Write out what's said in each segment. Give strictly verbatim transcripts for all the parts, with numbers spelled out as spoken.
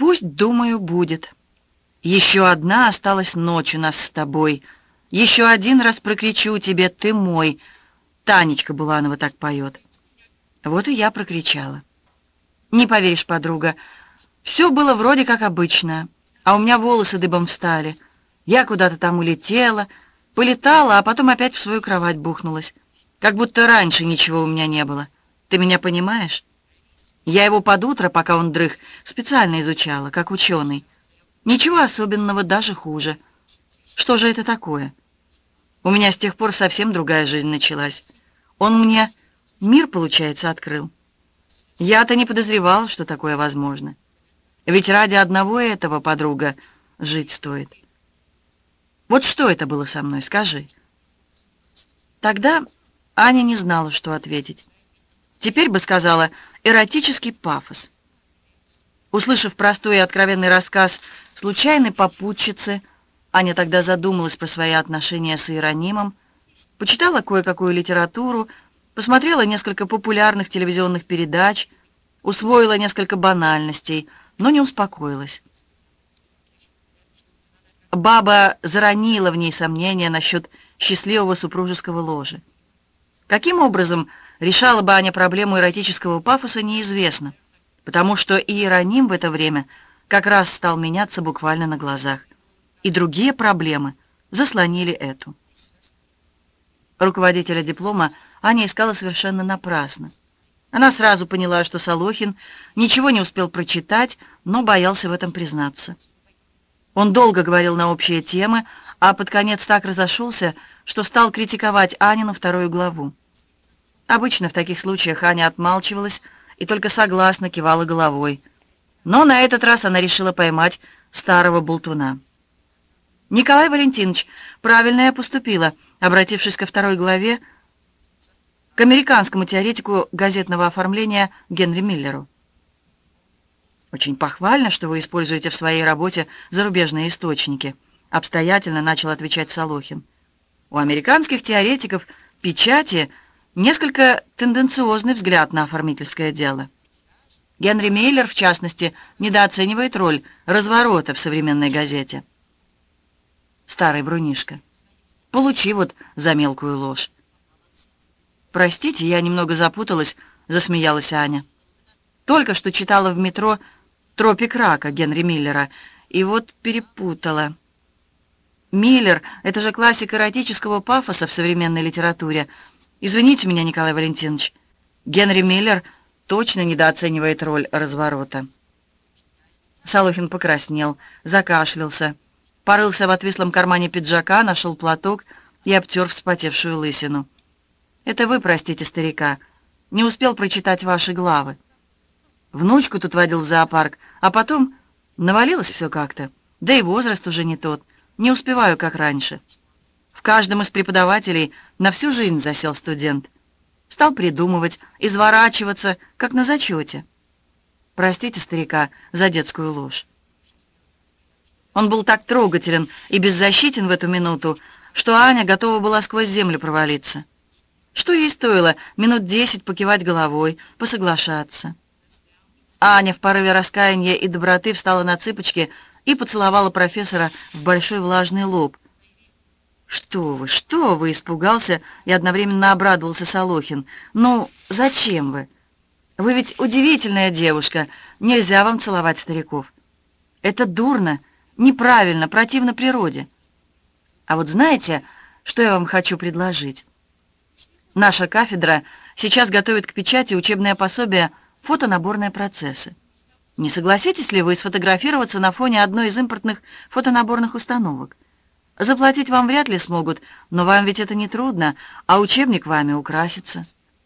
Пусть, думаю, будет. Еще одна осталась ночь у нас с тобой. Еще один раз прокричу тебе: ты мой. Танечка Буланова так поет. Вот и я прокричала. Не поверишь, подруга, все было вроде как обычно, а у меня волосы дыбом встали. Я куда-то там улетела, полетала, а потом опять в свою кровать бухнулась. Как будто раньше ничего у меня не было. Ты меня понимаешь? Я его под утро, пока он дрых, специально изучала, как ученый. Ничего особенного, даже хуже. Что же это такое? У меня с тех пор совсем другая жизнь началась. Он мне мир, получается, открыл. Я-то не подозревал, что такое возможно. Ведь ради одного этого, подруга, жить стоит. Вот что это было со мной, скажи. Тогда Аня не знала, что ответить. Теперь бы сказала эротический пафос. Услышав простой и откровенный рассказ случайной попутчицы, Аня тогда задумалась про свои отношения с Иеронимом, почитала кое-какую литературу, посмотрела несколько популярных телевизионных передач, усвоила несколько банальностей, но не успокоилась. Баба заронила в ней сомнения насчет счастливого супружеского ложа. Каким образом решала бы Аня проблему эротического пафоса, неизвестно, потому что Иероним в это время как раз стал меняться буквально на глазах, и другие проблемы заслонили эту. Руководителя диплома Аня искала совершенно напрасно. Она сразу поняла, что Солохин ничего не успел прочитать, но боялся в этом признаться. Он долго говорил на общие темы, а под конец так разошелся, что стал критиковать Анину вторую главу. Обычно в таких случаях Аня отмалчивалась и только согласно кивала головой. Но на этот раз она решила поймать старого болтуна. Николай Валентинович правильно я поступила, обратившись ко второй главе, к американскому теоретику газетного оформления Генри Миллеру. «Очень похвально, что вы используете в своей работе зарубежные источники», обстоятельно начал отвечать Солохин. «У американских теоретиков печати несколько тенденциозный взгляд на оформительское дело. Генри Миллер, в частности, недооценивает роль разворота в современной газете». Старый врунишка. Получи вот за мелкую ложь. «Простите, я немного запуталась», — засмеялась Аня. «Только что читала в метро «Тропик рака» Генри Миллера, и вот перепутала. Миллер — это же классик эротического пафоса в современной литературе. Извините меня, Николай Валентинович, Генри Миллер точно недооценивает роль разворота». Солохин покраснел, закашлялся, порылся в отвислом кармане пиджака, нашел платок и обтер вспотевшую лысину. «Это вы простите старика. Не успел прочитать ваши главы. Внучку тут водил в зоопарк, а потом навалилось все как-то. Да и возраст уже не тот. Не успеваю, как раньше. В каждом из преподавателей на всю жизнь засел студент. Стал придумывать, изворачиваться, как на зачете. Простите старика за детскую ложь». Он был так трогателен и беззащитен в эту минуту, что Аня готова была сквозь землю провалиться. Что ей стоило минут десять покивать головой, посоглашаться. Аня в порыве раскаяния и доброты встала на цыпочки и поцеловала профессора в большой влажный лоб. «Что вы, что вы?» — испугался и одновременно обрадовался Солохин. «Ну, зачем вы? Вы ведь удивительная девушка, нельзя вам целовать стариков. Это дурно, неправильно, противно природе. А вот знаете, что я вам хочу предложить? Наша кафедра сейчас готовит к печати учебное пособие «Фотонаборные процессы». Не согласитесь ли вы сфотографироваться на фоне одной из импортных фотонаборных установок? Заплатить вам вряд ли смогут, но вам ведь это не трудно, а учебник вами украсится».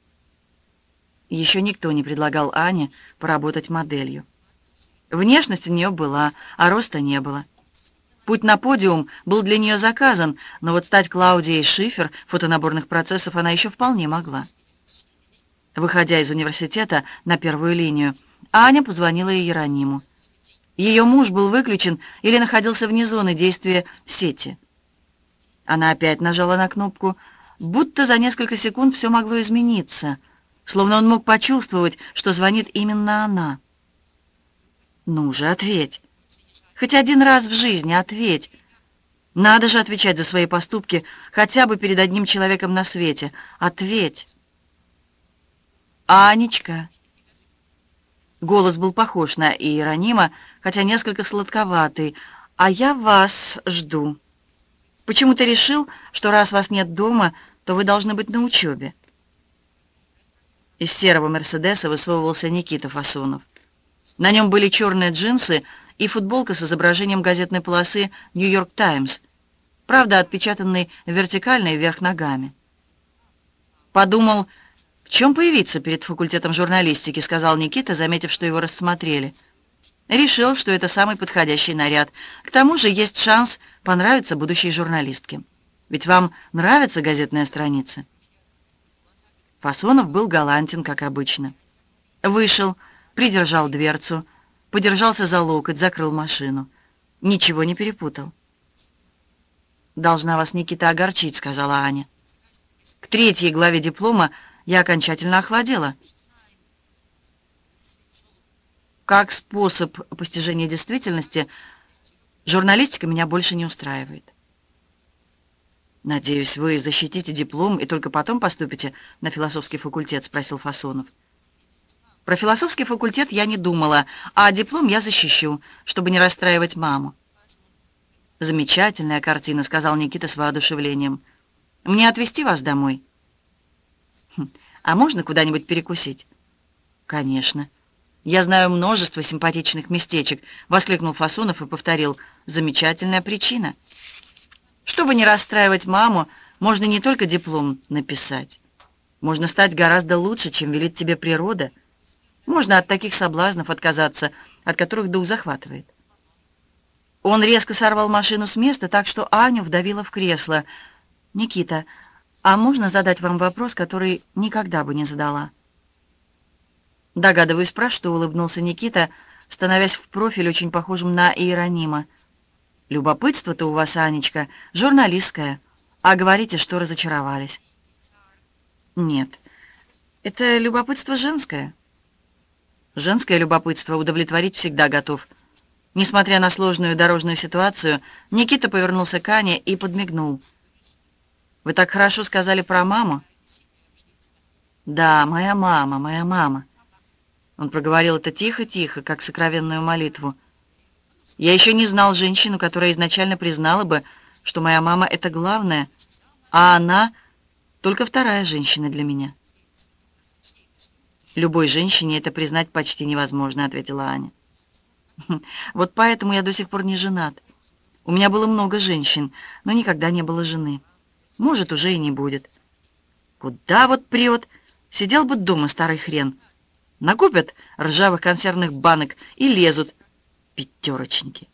Еще никто не предлагал Ане поработать моделью. Внешность у нее была, а роста не было. Путь на подиум был для нее заказан, но вот стать Клаудией Шифер фотонаборных процессов она еще вполне могла. Выходя из университета на первую линию, Аня позвонила Иерониму. Ее муж был выключен или находился вне зоны действия сети. Она опять нажала на кнопку, будто за несколько секунд все могло измениться, словно он мог почувствовать, что звонит именно она. Ну же, ответь. Хоть один раз в жизни ответь. Надо же отвечать за свои поступки хотя бы перед одним человеком на свете. Ответь. Анечка. Голос был похож на Иеронима, хотя несколько сладковатый. А я вас жду. Почему ты решил, что раз вас нет дома, то вы должны быть на учебе? Из серого «Мерседеса» высовывался Никита Фасонов. На нем были черные джинсы и футболка с изображением газетной полосы «Нью-Йорк Таймс», правда, отпечатанной вертикально и вверх ногами. «Подумал, в чем появиться перед факультетом журналистики», — сказал Никита, заметив, что его рассмотрели. Решил, что это самый подходящий наряд. К тому же есть шанс понравиться будущей журналистке. Ведь вам нравятся газетные страницы? Фасонов был галантен, как обычно. Вышел, придержал дверцу, подержался за локоть, закрыл машину. Ничего не перепутал. «Должна вас, Никита, огорчить», — сказала Аня. «К третьей главе диплома я окончательно охладела. Как способ постижения действительности, журналистика меня больше не устраивает». «Надеюсь, вы защитите диплом и только потом поступите на философский факультет?» — спросил Фасонов. «Про философский факультет я не думала, а диплом я защищу, чтобы не расстраивать маму». «Замечательная картина», — сказал Никита с воодушевлением. «Мне отвезти вас домой?» «Хм, а можно куда-нибудь перекусить?» «Конечно. Я знаю множество симпатичных местечек», — воскликнул Фасонов и повторил. «Замечательная причина. Чтобы не расстраивать маму, можно не только диплом написать. Можно стать гораздо лучше, чем велит тебе природа. Можно от таких соблазнов отказаться, от которых дух захватывает». Он резко сорвал машину с места, так что Аню вдавило в кресло. «Никита, а можно задать вам вопрос, который никогда бы не задала?» «Догадываюсь, про что», — улыбнулся Никита, становясь в профиль очень похожим на Иеронима. «Любопытство-то у вас, Анечка, журналистское, а говорите, что разочаровались». «Нет, это любопытство женское». «Женское любопытство удовлетворить всегда готов». Несмотря на сложную дорожную ситуацию, Никита повернулся к Ане и подмигнул. «Вы так хорошо сказали про маму?» «Да, моя мама, моя мама». Он проговорил это тихо-тихо, как сокровенную молитву. «Я еще не знал женщину, которая изначально признала бы, что моя мама — это главное, а она — только вторая женщина для меня». «Любой женщине это признать почти невозможно», — ответила Аня. «Вот поэтому я до сих пор не женат. У меня было много женщин, но никогда не было жены. Может, уже и не будет». «Куда вот прет? Сидел бы дома, старый хрен. Накупят ржавых консервных банок и лезут. Пятерочники».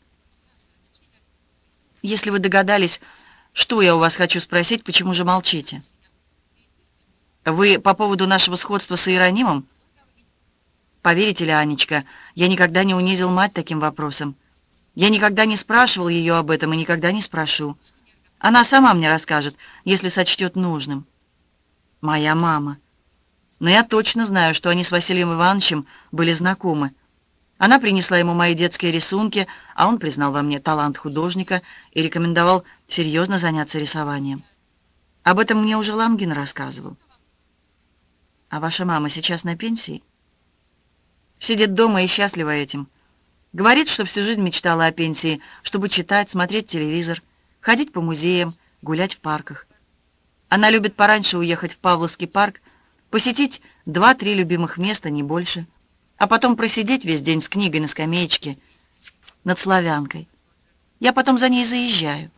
«Если вы догадались, что я у вас хочу спросить, почему же молчите?» «Вы по поводу нашего сходства с Иеронимом?» «Поверите ли, Анечка, я никогда не унизил мать таким вопросом. Я никогда не спрашивал ее об этом и никогда не спрошу. Она сама мне расскажет, если сочтет нужным». «Моя мама. Но я точно знаю, что они с Василием Ивановичем были знакомы. Она принесла ему мои детские рисунки, а он признал во мне талант художника и рекомендовал серьезно заняться рисованием. Об этом мне уже Лангин рассказывал». «А ваша мама сейчас на пенсии?» «Сидит дома и счастлива этим. Говорит, что всю жизнь мечтала о пенсии, чтобы читать, смотреть телевизор, ходить по музеям, гулять в парках. Она любит пораньше уехать в Павловский парк, посетить два-три любимых места, не больше, а потом просидеть весь день с книгой на скамеечке над Славянкой. Я потом за ней заезжаю».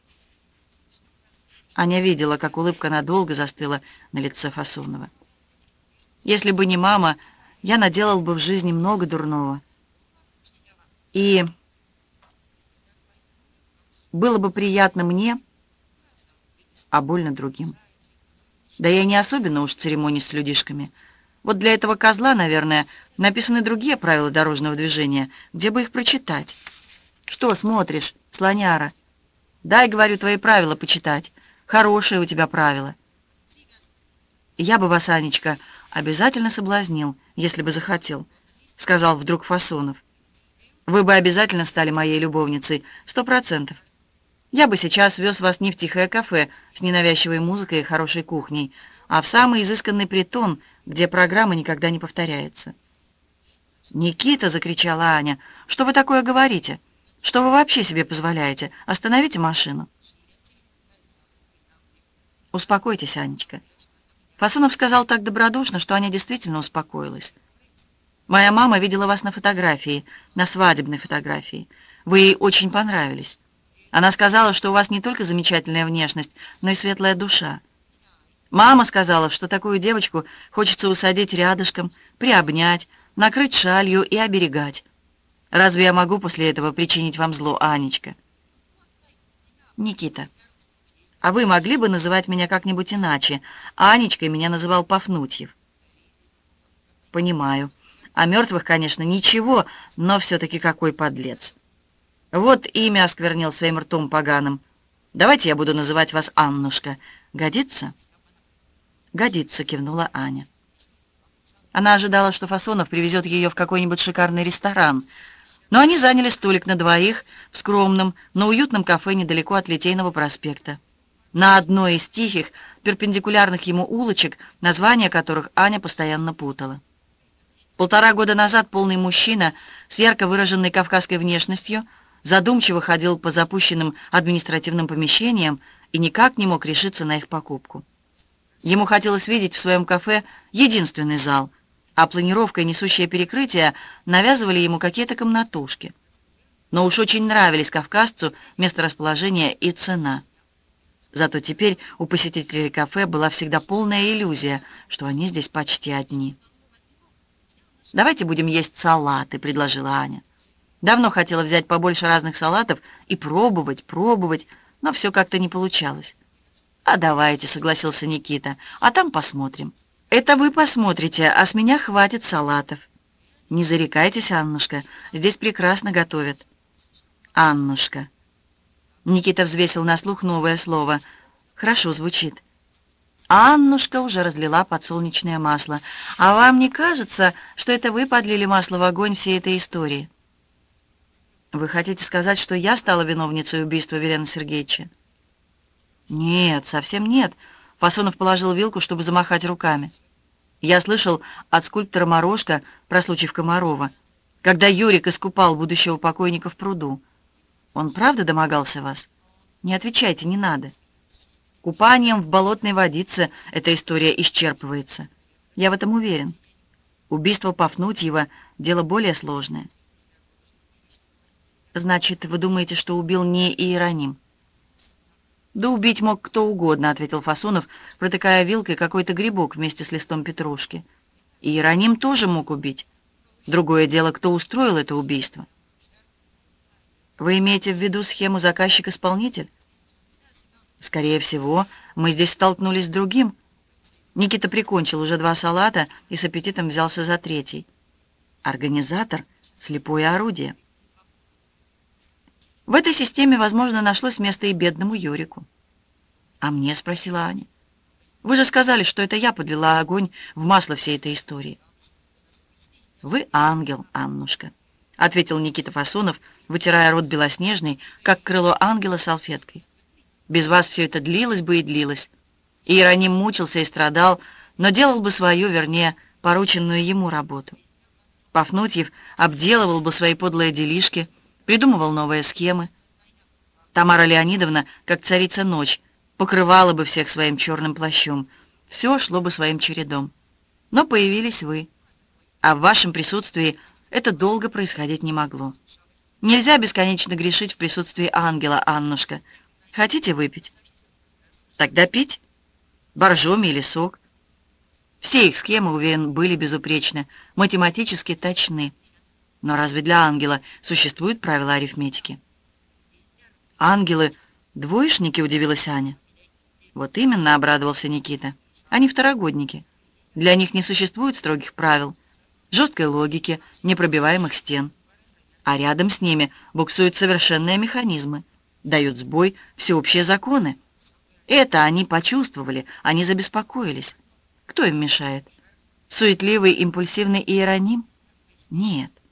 Аня видела, как улыбка надолго застыла на лице Фасонова. «Если бы не мама, я наделал бы в жизни много дурного. И было бы приятно мне, а больно другим. Да я не особенно уж церемонюсь с людишками. Вот для этого козла, наверное, написаны другие правила дорожного движения, где бы их прочитать. Что смотришь, слоняра? Дай, говорю, твои правила почитать. Хорошие у тебя правила». «Я бы вас, Анечка, обязательно соблазнил, если бы захотел», — сказал вдруг Фасонов. Вы бы обязательно стали моей любовницей, сто процентов. Я бы сейчас вез вас не в тихое кафе с ненавязчивой музыкой и хорошей кухней, а в самый изысканный притон, где программа никогда не повторяется». «Никита!» — закричала Аня. «Что вы такое говорите? Что вы вообще себе позволяете? Остановите машину!» «Успокойтесь, Анечка». Фасунов сказал так добродушно, что Аня действительно успокоилась. «Моя мама видела вас на фотографии, на свадебной фотографии. Вы ей очень понравились. Она сказала, что у вас не только замечательная внешность, но и светлая душа. Мама сказала, что такую девочку хочется усадить рядышком, приобнять, накрыть шалью и оберегать. Разве я могу после этого причинить вам зло, Анечка?» «Никита, а вы могли бы называть меня как-нибудь иначе? Анечкой меня называл Пафнутьев». «Понимаю. О мертвых, конечно, ничего, но все-таки какой подлец. Вот имя осквернил своим ртом поганым. Давайте я буду называть вас Аннушка. Годится?» «Годится», — кивнула Аня. Она ожидала, что Фасонов привезет ее в какой-нибудь шикарный ресторан, но они заняли столик на двоих в скромном, но уютном кафе недалеко от Литейного проспекта, на одной из тихих, перпендикулярных ему улочек, названия которых Аня постоянно путала. Полтора года назад полный мужчина с ярко выраженной кавказской внешностью задумчиво ходил по запущенным административным помещениям и никак не мог решиться на их покупку. Ему хотелось видеть в своем кафе единственный зал, а планировка и несущее перекрытие навязывали ему какие-то комнатушки. Но уж очень нравились кавказцу месторасположение и цена. Зато теперь у посетителей кафе была всегда полная иллюзия, что они здесь почти одни. «Давайте будем есть салаты», — предложила Аня. Давно хотела взять побольше разных салатов и пробовать, пробовать, но все как-то не получалось. «А давайте», — согласился Никита, — «а там посмотрим». «Это вы посмотрите, а с меня хватит салатов». «Не зарекайтесь, Аннушка, здесь прекрасно готовят». «Аннушка». Никита взвесил на слух новое слово. «Хорошо звучит». Аннушка уже разлила подсолнечное масло. «А вам не кажется, что это вы подлили масло в огонь всей этой истории?» «Вы хотите сказать, что я стала виновницей убийства Велена Сергеевича?» «Нет, совсем нет». Фасонов положил вилку, чтобы замахать руками. «Я слышал от скульптора Морошка про случай в Комарова, когда Юрик искупал будущего покойника в пруду. Он правда домогался вас? Не отвечайте, не надо. Купанием в болотной водице эта история исчерпывается. Я в этом уверен. Убийство Пафнутьева — дело более сложное». «Значит, вы думаете, что убил не Иероним?» «Да убить мог кто угодно», — ответил Фасонов, протыкая вилкой какой-то грибок вместе с листом петрушки. «И Иероним тоже мог убить. Другое дело, кто устроил это убийство». «Вы имеете в виду схему заказчик-исполнитель?» «Скорее всего, мы здесь столкнулись с другим». Никита прикончил уже два салата и с аппетитом взялся за третий. «Организатор — слепое орудие». В этой системе, возможно, нашлось место и бедному Юрику. «А мне?» — спросила Аня. «Вы же сказали, что это я подлила огонь в масло всей этой истории». «Вы ангел, Аннушка», — ответил Никита Фасонов, вытирая рот белоснежный, как крыло ангела, салфеткой. «Без вас все это длилось бы и длилось. Иероним мучился и страдал, но делал бы свою, вернее, порученную ему работу. Пафнутьев обделывал бы свои подлые делишки, придумывал новые схемы. Тамара Леонидовна, как царица ночь, покрывала бы всех своим черным плащом. Все шло бы своим чередом. Но появились вы. А в вашем присутствии это долго происходить не могло. Нельзя бесконечно грешить в присутствии ангела, Аннушка. Хотите выпить? Тогда пить. Боржоми или сок. Все их схемы, уверен, были безупречны, математически точны. Но разве для ангела существуют правила арифметики? «Ангелы — двоечники?» — удивилась Аня. «Вот именно», — обрадовался Никита. «Они второгодники. Для них не существует строгих правил, жесткой логики, непробиваемых стен. А рядом с ними буксуют совершенные механизмы, дают сбой всеобщие законы. Это они почувствовали, они забеспокоились. Кто им мешает? Суетливый, импульсивный Иероним? Нет.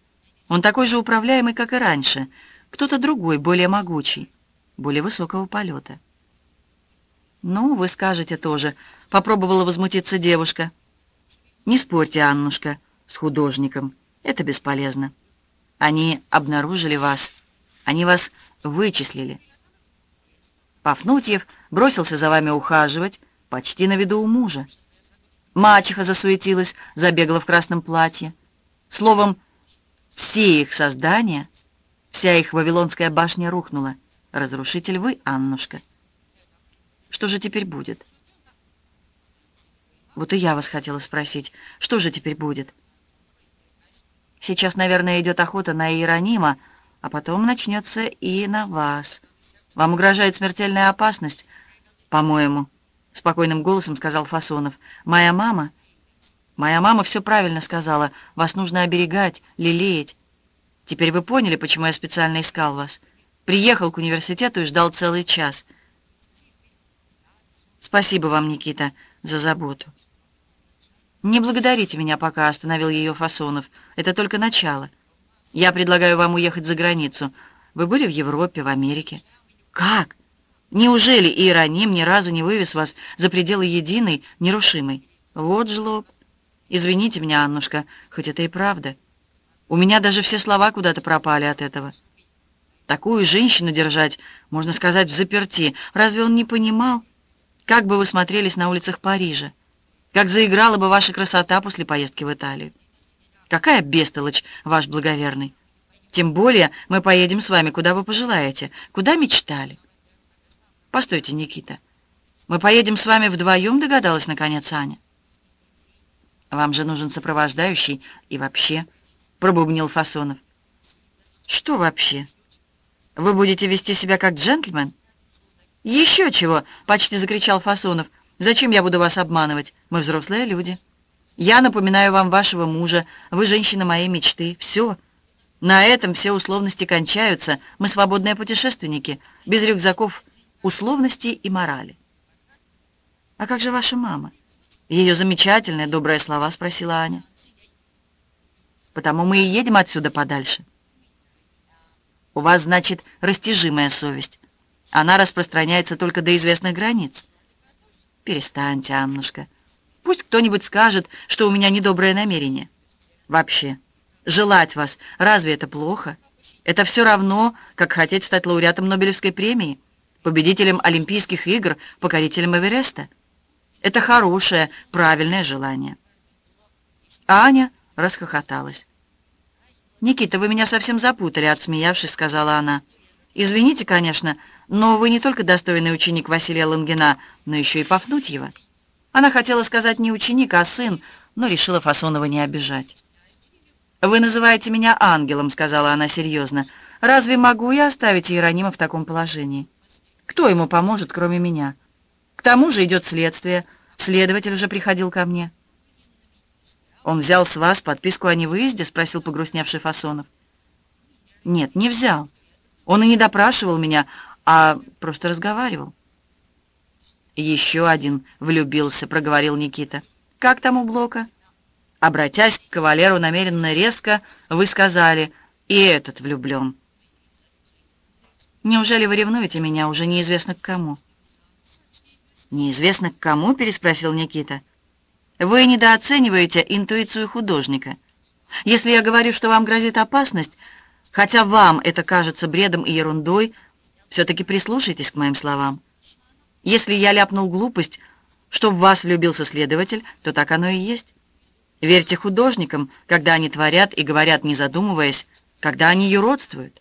Он такой же управляемый, как и раньше. Кто-то другой, более могучий, более высокого полета. «Ну, вы скажете тоже», — попробовала возмутиться девушка. «Не спорьте, Аннушка, с художником. Это бесполезно. Они обнаружили вас. Они вас вычислили. Пафнутьев бросился за вами ухаживать, почти на виду у мужа. Мачеха засуетилась, забегала в красном платье. Словом, все их создания, вся их вавилонская башня рухнула. Разрушитель вы, Аннушка. Что же теперь будет?» «Вот и я вас хотела спросить, что же теперь будет?» «Сейчас, наверное, идет охота на Иеронима, а потом начнется и на вас. Вам угрожает смертельная опасность, по-моему», — спокойным голосом сказал Фасонов. «Моя мама...» «Моя мама все правильно сказала. Вас нужно оберегать, лелеять. Теперь вы поняли, почему я специально искал вас. Приехал к университету и ждал целый час. Спасибо вам, Никита, за заботу». «Не благодарите меня пока», — остановил ее Фасонов. «Это только начало. Я предлагаю вам уехать за границу. Вы были в Европе, в Америке?» «Как? Неужели Иероним ни разу не вывез вас за пределы единой, нерушимой? Вот жлоб. Извините меня, Аннушка, хоть это и правда. У меня даже все слова куда-то пропали от этого. Такую женщину держать, можно сказать, взаперти. Разве он не понимал? Как бы вы смотрелись на улицах Парижа? Как заиграла бы ваша красота после поездки в Италию? Какая бестолочь, ваш благоверный! Тем более мы поедем с вами, куда вы пожелаете, куда мечтали». «Постойте, Никита, мы поедем с вами вдвоем», — догадалась наконец Аня. «Вам же нужен сопровождающий и вообще», — пробубнил Фасонов. «Что вообще? Вы будете вести себя как джентльмен?» «Еще чего!» — почти закричал Фасонов. «Зачем я буду вас обманывать? Мы взрослые люди. Я напоминаю вам вашего мужа. Вы женщина моей мечты. Все. На этом все условности кончаются. Мы свободные путешественники, без рюкзаков, условностей и морали». «А как же ваша мама? Ее замечательные, добрые слова?» — спросила Аня. «Потому мы и едем отсюда подальше». «У вас, значит, растяжимая совесть. Она распространяется только до известных границ». «Перестаньте, Аннушка. Пусть кто-нибудь скажет, что у меня недоброе намерение. Вообще, желать вас, разве это плохо? Это все равно, как хотеть стать лауреатом Нобелевской премии, победителем Олимпийских игр, покорителем Эвереста. Это хорошее, правильное желание». А Аня расхохоталась. «Никита, вы меня совсем запутали», — отсмеявшись, сказала она. «Извините, конечно, но вы не только достойный ученик Василия Лунгина, но еще и Пафнутьева». Она хотела сказать не ученик, а сын, но решила Фасонова не обижать. «Вы называете меня ангелом», — сказала она серьезно. «Разве могу я оставить Иеронима в таком положении? Кто ему поможет, кроме меня? К тому же идет следствие. Следователь уже приходил ко мне». «Он взял с вас подписку о невыезде?» — спросил погрустневший Фасонов. «Нет, не взял. Он и не допрашивал меня, а просто разговаривал». «Еще один влюбился», — проговорил Никита. «Как там у Блока?» Обратясь к кавалеру намеренно резко, вы сказали: «И этот влюблен». «Неужели вы ревнуете меня уже неизвестно к кому?» «Неизвестно к кому?» — переспросил Никита. «Вы недооцениваете интуицию художника. Если я говорю, что вам грозит опасность, хотя вам это кажется бредом и ерундой, все-таки прислушайтесь к моим словам. Если я ляпнул глупость, что в вас влюбился следователь, то так оно и есть. Верьте художникам, когда они творят и говорят, не задумываясь, когда они юродствуют».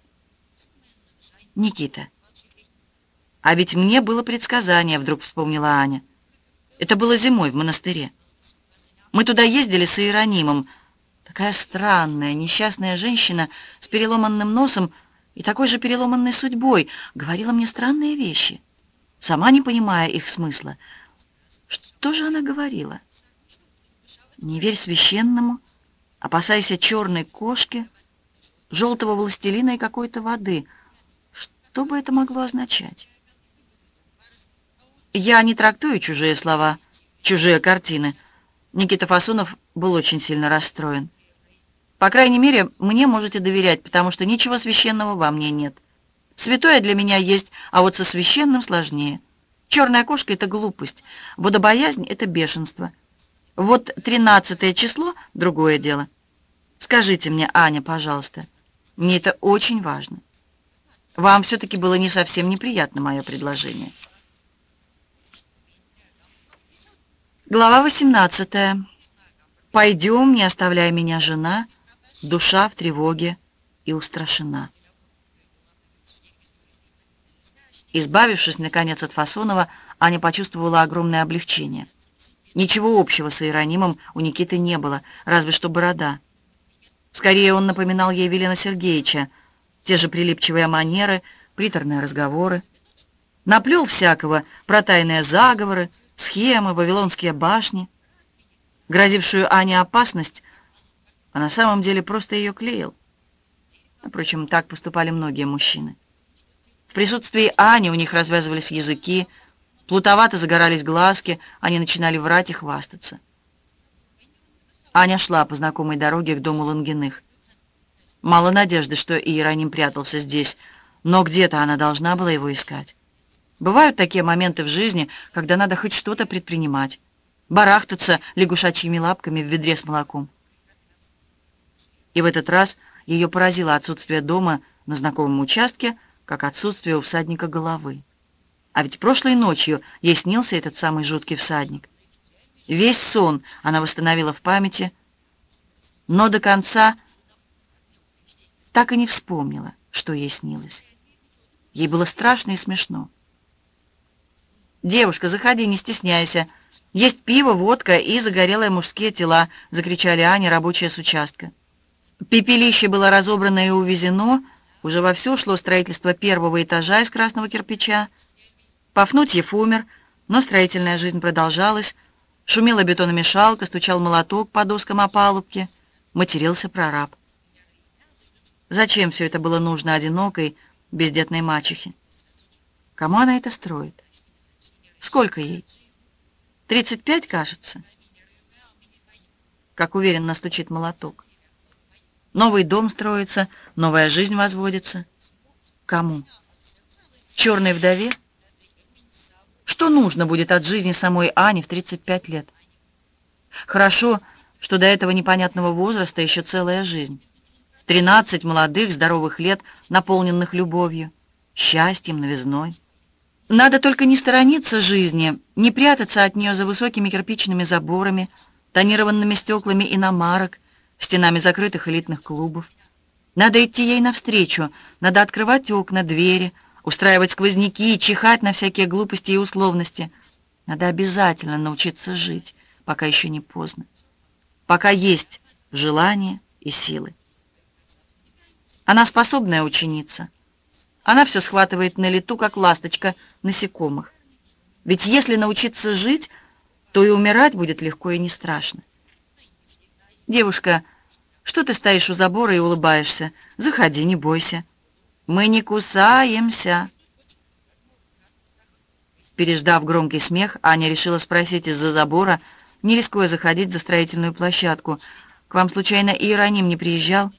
«Никита, а ведь мне было предсказание», — вдруг вспомнила Аня. «Это было зимой в монастыре. Мы туда ездили с Иеронимом. Такая странная, несчастная женщина с переломанным носом и такой же переломанной судьбой говорила мне странные вещи, сама не понимая их смысла. Что же она говорила? Не верь священному, опасайся черной кошки, желтого властелина и какой-то воды. Что бы это могло означать? Я не трактую чужие слова, чужие картины. Никита Фасонов был очень сильно расстроен. По крайней мере, мне можете доверять, потому что ничего священного во мне нет. Святое для меня есть, а вот со священным сложнее. Черная кошка — это глупость, водобоязнь — это бешенство. Вот тринадцатое число — другое дело. Скажите мне, Аня, пожалуйста, мне это очень важно. Вам все-таки было не совсем неприятно мое предложение. Глава восемнадцатая. «Пойдем, не оставляй меня, жена, душа в тревоге и устрашена». Избавившись, наконец, от Фасонова, Аня почувствовала огромное облегчение. Ничего общего с Иеронимом у Никиты не было, разве что борода. Скорее, он напоминал ей Велена Сергеевича, те же прилипчивые манеры, приторные разговоры. Наплел всякого про тайные заговоры, схемы, вавилонские башни. Грозившую Ане опасность, а на самом деле просто ее клеил. Впрочем, так поступали многие мужчины. В присутствии Ани у них развязывались языки, плутовато загорались глазки, они начинали врать и хвастаться. Аня шла по знакомой дороге к дому Лунгиных. Мало надежды, что Иероним прятался здесь, но где-то она должна была его искать. Бывают такие моменты в жизни, когда надо хоть что-то предпринимать, барахтаться лягушачьими лапками в ведре с молоком. И в этот раз ее поразило отсутствие дома на знакомом участке, как отсутствие у всадника головы. А ведь прошлой ночью ей снился этот самый жуткий всадник. Весь сон она восстановила в памяти, но до конца так и не вспомнила, что ей снилось. Ей было страшно и смешно. «Девушка, заходи, не стесняйся. Есть пиво, водка и загорелые мужские тела», — закричали Аня, рабочие с участка. Пепелище было разобрано и увезено, уже вовсю шло строительство первого этажа из красного кирпича. Пафнутьев умер, но строительная жизнь продолжалась. Шумела бетономешалка, стучал молоток по доскам опалубки, матерился прораб. Зачем все это было нужно одинокой, бездетной мачехе? Кому она это строит? Сколько ей? Тридцать пять, кажется. Как уверенно стучит молоток. Новый дом строится, новая жизнь возводится. Кому? Черной вдове? Что нужно будет от жизни самой Ани в тридцать пять лет? Хорошо, что до этого непонятного возраста еще целая жизнь. тринадцать молодых, здоровых лет, наполненных любовью, счастьем, новизной. Надо только не сторониться жизни, не прятаться от нее за высокими кирпичными заборами, тонированными стеклами иномарок, стенами закрытых элитных клубов. Надо идти ей навстречу, надо открывать окна, двери, устраивать сквозняки и чихать на всякие глупости и условности. Надо обязательно научиться жить, пока еще не поздно, пока есть желание и силы. Она способная ученица. Она все схватывает на лету, как ласточка насекомых. Ведь если научиться жить, то и умирать будет легко и не страшно. «Девушка, что ты стоишь у забора и улыбаешься? Заходи, не бойся. Мы не кусаемся». Переждав громкий смех, Аня решила спросить из-за забора, не рискуя заходить за строительную площадку: «К вам, случайно, Иероним не приезжал?»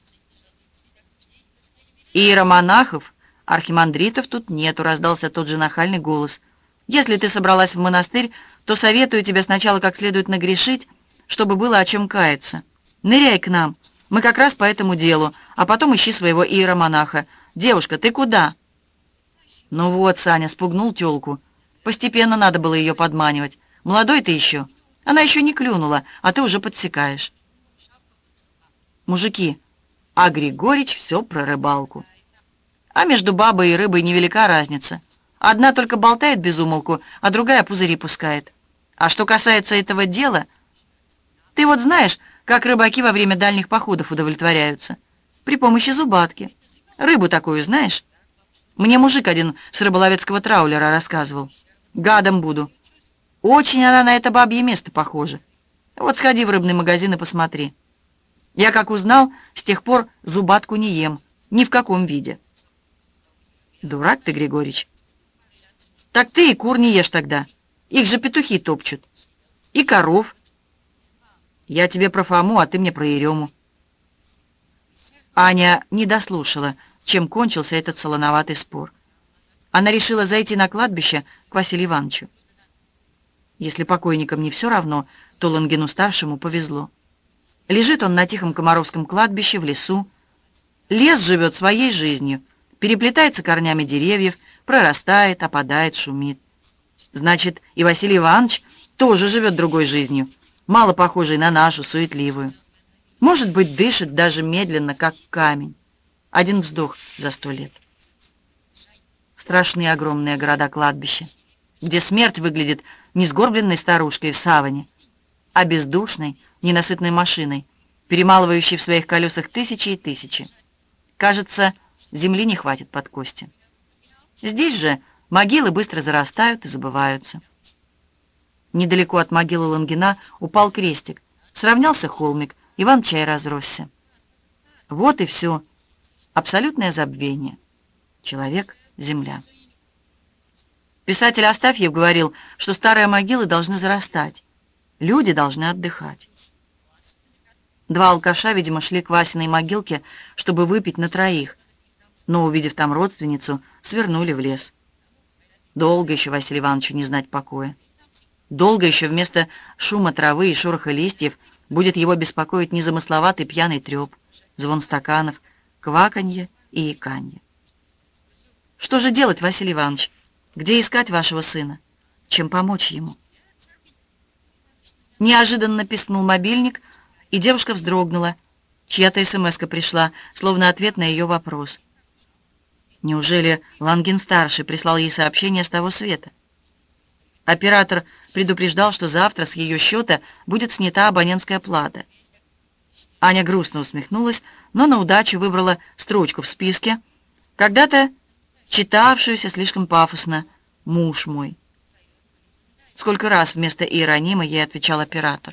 «Иеромонахов, архимандритов тут нету», — раздался тот же нахальный голос. «Если ты собралась в монастырь, то советую тебе сначала как следует нагрешить, чтобы было о чем каяться. Ныряй к нам, мы как раз по этому делу, а потом ищи своего иеромонаха. Девушка, ты куда?» Ну вот, Саня спугнул тёлку. Постепенно надо было ее подманивать. Молодой ты еще. Она еще не клюнула, а ты уже подсекаешь. Мужики, а Григорич все про рыбалку. А между бабой и рыбой невелика разница. Одна только болтает без умолку, а другая пузыри пускает. А что касается этого дела, ты вот знаешь, как рыбаки во время дальних походов удовлетворяются? При помощи зубатки. Рыбу такую знаешь? Мне мужик один с рыболовецкого траулера рассказывал. Гадом буду. Очень она на это бабье место похожа. Вот сходи в рыбный магазин и посмотри. Я, как узнал, с тех пор зубатку не ем. Ни в каком виде. Дурак ты, Григорич. Так ты и кур не ешь тогда. Их же петухи топчут. И коров. Я тебе про Фому, а ты мне про Ерему. Аня не дослушала, чем кончился этот солоноватый спор. Она решила зайти на кладбище к Василию Ивановичу. Если покойникам не все равно, то Лангину-старшему повезло. Лежит он на тихом комаровском кладбище в лесу. Лес живет своей жизнью, переплетается корнями деревьев, прорастает, опадает, шумит. Значит, и Василий Иванович тоже живет другой жизнью, мало похожей на нашу, суетливую. Может быть, дышит даже медленно, как камень. Один вздох за сто лет. Страшные огромные города-кладбища, где смерть выглядит не сгорбленной старушкой в саване, а бездушной, ненасытной машиной, перемалывающей в своих колесах тысячи и тысячи. Кажется, земли не хватит под кости. Здесь же могилы быстро зарастают и забываются. Недалеко от могилы Лангина упал крестик, сравнялся холмик, Иван-чай разросся. Вот и все. Абсолютное забвение. Человек — земля. Писатель Астафьев говорил, что старые могилы должны зарастать. Люди должны отдыхать. Два алкаша, видимо, шли к Васиной могилке, чтобы выпить на троих, но, увидев там родственницу, свернули в лес. Долго еще Василию Ивановичу не знать покоя. Долго еще вместо шума травы и шороха листьев будет его беспокоить незамысловатый пьяный треп, звон стаканов, кваканье и иканье. Что же делать, Василий Иванович? Где искать вашего сына? Чем помочь ему? Неожиданно пискнул мобильник, и девушка вздрогнула. Чья-то смс-ка пришла, словно ответ на ее вопрос. Неужели Лангин-старший прислал ей сообщение с того света? Оператор предупреждал, что завтра с ее счета будет снята абонентская плата. Аня грустно усмехнулась, но на удачу выбрала строчку в списке, когда-то читавшуюся слишком пафосно: «Муж мой». Сколько раз вместо иеронима ей отвечал оператор.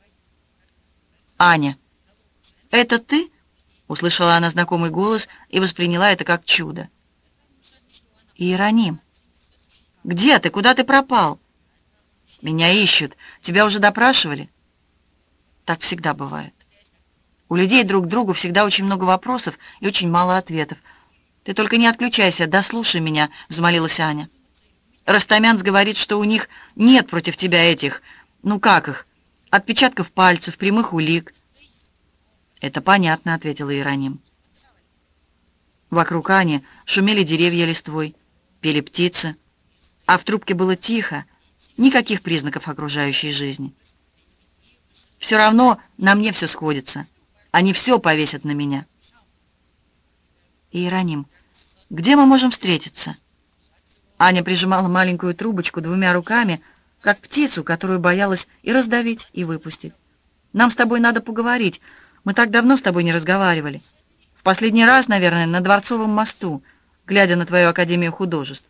«Аня, это ты?» — услышала она знакомый голос и восприняла это как чудо. «Иероним, где ты? Куда ты пропал?» «Меня ищут. Тебя уже допрашивали?» Так всегда бывает. У людей друг к другу всегда очень много вопросов и очень мало ответов. «Ты только не отключайся, дослушай меня», — взмолилась Аня. «Растамянц говорит, что у них нет против тебя этих, ну как их, отпечатков пальцев, прямых улик». «Это понятно», — ответила Иероним. Вокруг Ани шумели деревья листвой, пели птицы, а в трубке было тихо, никаких признаков окружающей жизни. «Все равно на мне все сходится. Они все повесят на меня». «Иероним, где мы можем встретиться?» Аня прижимала маленькую трубочку двумя руками, как птицу, которую боялась и раздавить, и выпустить. «Нам с тобой надо поговорить. Мы так давно с тобой не разговаривали. В последний раз, наверное, на Дворцовом мосту, глядя на твою Академию художеств».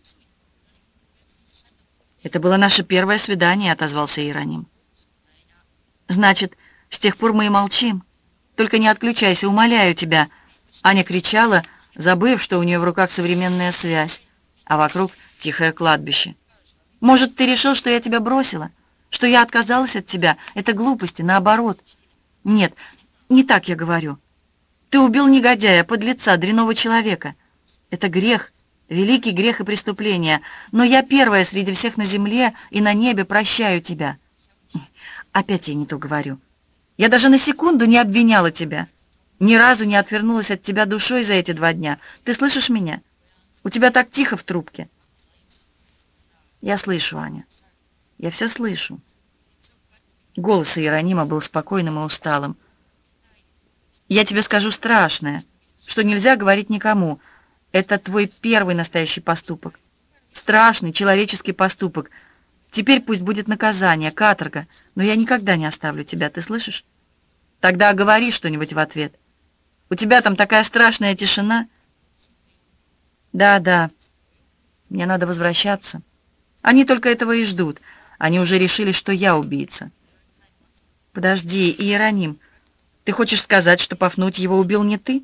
«Это было наше первое свидание», — отозвался Иероним. «Значит, с тех пор мы и молчим. Только не отключайся, умоляю тебя». Аня кричала, забыв, что у нее в руках современная связь, а вокруг тихое кладбище. «Может, ты решил, что я тебя бросила? Что я отказалась от тебя? Это глупости, наоборот». «Нет, не так я говорю. Ты убил негодяя, подлеца, дрянного человека. Это грех, великий грех и преступление. Но я первая среди всех на земле и на небе прощаю тебя». Опять я не то говорю. Я даже на секунду не обвиняла тебя. Ни разу не отвернулась от тебя душой за эти два дня. Ты слышишь меня? У тебя так тихо в трубке. Я слышу, Аня. Я все слышу. Голос Иеронима был спокойным и усталым. Я тебе скажу страшное, что нельзя говорить никому. Это твой первый настоящий поступок. Страшный человеческий поступок. Теперь пусть будет наказание, каторга, но я никогда не оставлю тебя, ты слышишь? Тогда говори что-нибудь в ответ. У тебя там такая страшная тишина. Да, да, мне надо возвращаться. Они только этого и ждут. Они уже решили, что я убийца. Подожди, Иероним, ты хочешь сказать, что Пафнутьева убил не ты?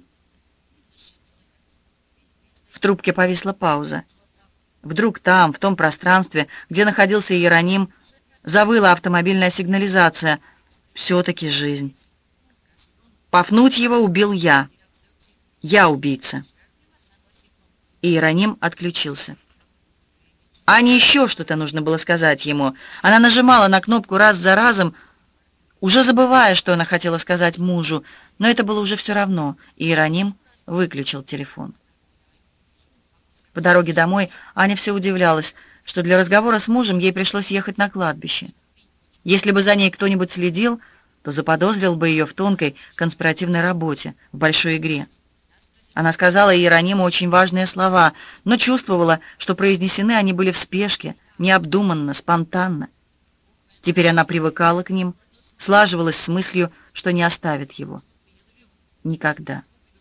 В трубке повисла пауза. Вдруг там, в том пространстве, где находился Иероним, завыла автомобильная сигнализация. Все-таки жизнь. Пафнутьева убил я. Я убийца». И Иероним отключился. Ане еще что-то нужно было сказать ему. Она нажимала на кнопку раз за разом, уже забывая, что она хотела сказать мужу, но это было уже все равно, и Иероним выключил телефон. По дороге домой Аня все удивлялась, что для разговора с мужем ей пришлось ехать на кладбище. Если бы за ней кто-нибудь следил, то заподозрил бы ее в тонкой конспиративной работе, в большой игре. Она сказала Иерониму очень важные слова, но чувствовала, что произнесены они были в спешке, необдуманно, спонтанно. Теперь она привыкала к ним, слаживалась с мыслью, что не оставит его. Никогда.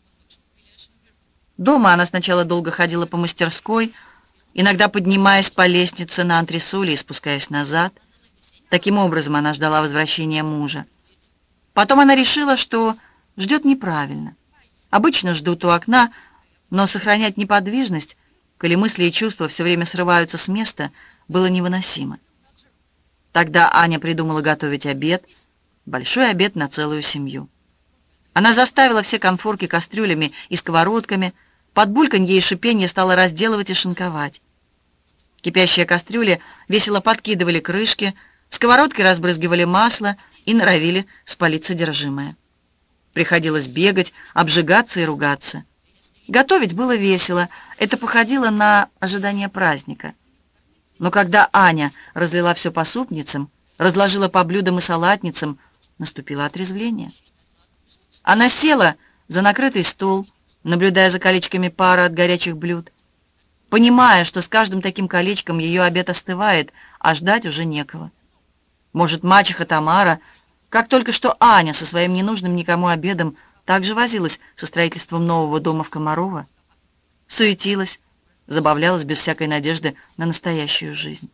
Дома она сначала долго ходила по мастерской, иногда поднимаясь по лестнице на антресоли и спускаясь назад. Таким образом она ждала возвращения мужа. Потом она решила, что ждет неправильно. Обычно ждут у окна, но сохранять неподвижность, коли мысли и чувства все время срываются с места, было невыносимо. Тогда Аня придумала готовить обед, большой обед на целую семью. Она заставила все конфорки кастрюлями и сковородками, под бульканье и шипенье стала разделывать и шинковать. Кипящие кастрюли весело подкидывали крышки, сковородки разбрызгивали масло и норовили спалить содержимое. Приходилось бегать, обжигаться и ругаться. Готовить было весело, это походило на ожидание праздника. Но когда Аня разлила все по супницам, разложила по блюдам и салатницам, наступило отрезвление. Она села за накрытый стол, наблюдая за колечками пара от горячих блюд, понимая, что с каждым таким колечком ее обед остывает, а ждать уже некого. Может, мачеха Тамара, как только что Аня со своим ненужным никому обедом также возилась со строительством нового дома в Комарово, суетилась, забавлялась без всякой надежды на настоящую жизнь.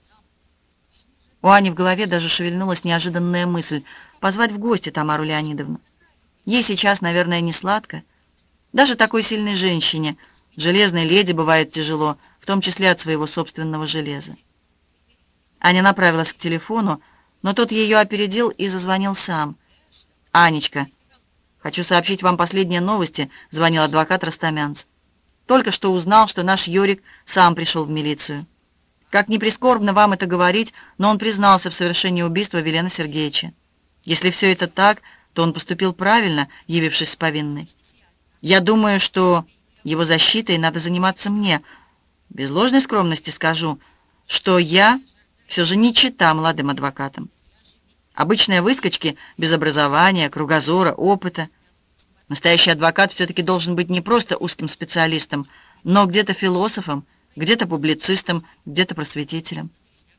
У Ани в голове даже шевельнулась неожиданная мысль позвать в гости Тамару Леонидовну. Ей сейчас, наверное, не сладко. Даже такой сильной женщине, железной леди, бывает тяжело, в том числе от своего собственного железа. Аня направилась к телефону, но тот ее опередил и зазвонил сам. «Анечка, хочу сообщить вам последние новости», — звонил адвокат Ростомянц. «Только что узнал, что наш Йорик сам пришел в милицию. Как ни прискорбно вам это говорить, но он признался в совершении убийства Велена Сергеевича. Если все это так, то он поступил правильно, явившись с повинной. Я думаю, что его защитой надо заниматься мне. Без ложной скромности скажу, что я все же не чита молодым адвокатам. Обычные выскочки без образования, кругозора, опыта. Настоящий адвокат все-таки должен быть не просто узким специалистом, но где-то философом, где-то публицистом, где-то просветителем.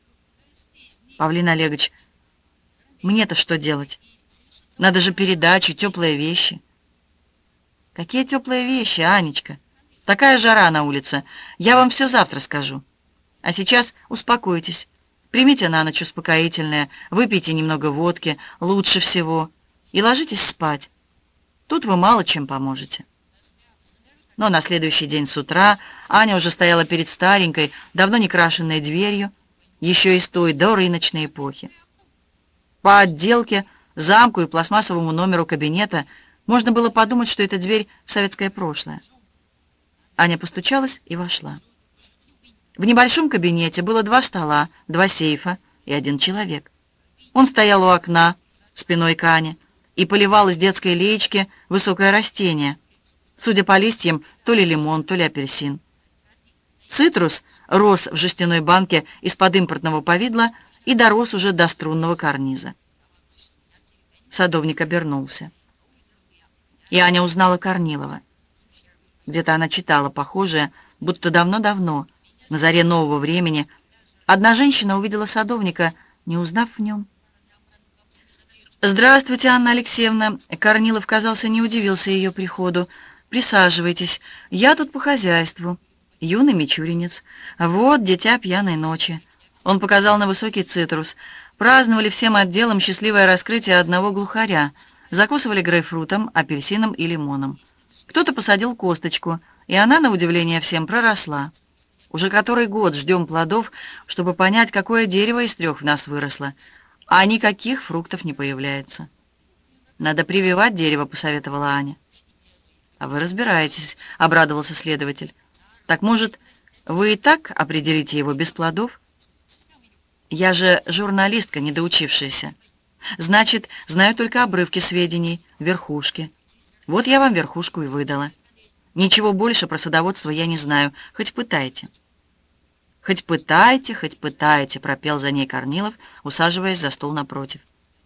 Павлин Олегович, мне-то что делать? Надо же передачи, теплые вещи. Какие теплые вещи, Анечка? Такая жара на улице. Я вам все завтра скажу. А сейчас успокойтесь. Примите на ночь успокоительное, выпейте немного водки, лучше всего, и ложитесь спать. Тут вы мало чем поможете. Но на следующий день с утра Аня уже стояла перед старенькой, давно не крашенной дверью, еще из той до рыночной эпохи. По отделке, замку и пластмассовому номеру кабинета можно было подумать, что это дверь в советское прошлое. Аня постучалась и вошла. В небольшом кабинете было два стола, два сейфа и один человек. Он стоял у окна, спиной к Ане, и поливал из детской леечки высокое растение, судя по листьям, то ли лимон, то ли апельсин. Цитрус рос в жестяной банке из-под импортного повидла и дорос уже до струнного карниза. Садовник обернулся. И Аня узнала Корнилова. Где-то она читала похожее, будто давно-давно, на заре нового времени, одна женщина увидела садовника, не узнав в нем. «Здравствуйте, Анна Алексеевна!» Корнилов, казался, не удивился ее приходу. «Присаживайтесь. Я тут по хозяйству. Юный мичуринец. Вот дитя пьяной ночи». Он показал на высокий цитрус. Праздновали всем отделом счастливое раскрытие одного глухаря. Закусывали грейпфрутом, апельсином и лимоном. Кто-то посадил косточку, и она, на удивление всем, проросла. Уже который год ждем плодов, чтобы понять, какое дерево из трех в нас выросло, а никаких фруктов не появляется. «Надо прививать дерево», — посоветовала Аня. «А вы разбираетесь», — обрадовался следователь. «Так, может, вы и так определите его без плодов?» «Я же журналистка, недоучившаяся. Значит, знаю только обрывки сведений, верхушки. Вот я вам верхушку и выдала. Ничего больше про садоводство я не знаю, хоть пытайте». «Хоть пытайте, хоть пытайте», — пропел за ней Корнилов, усаживаясь за стол напротив.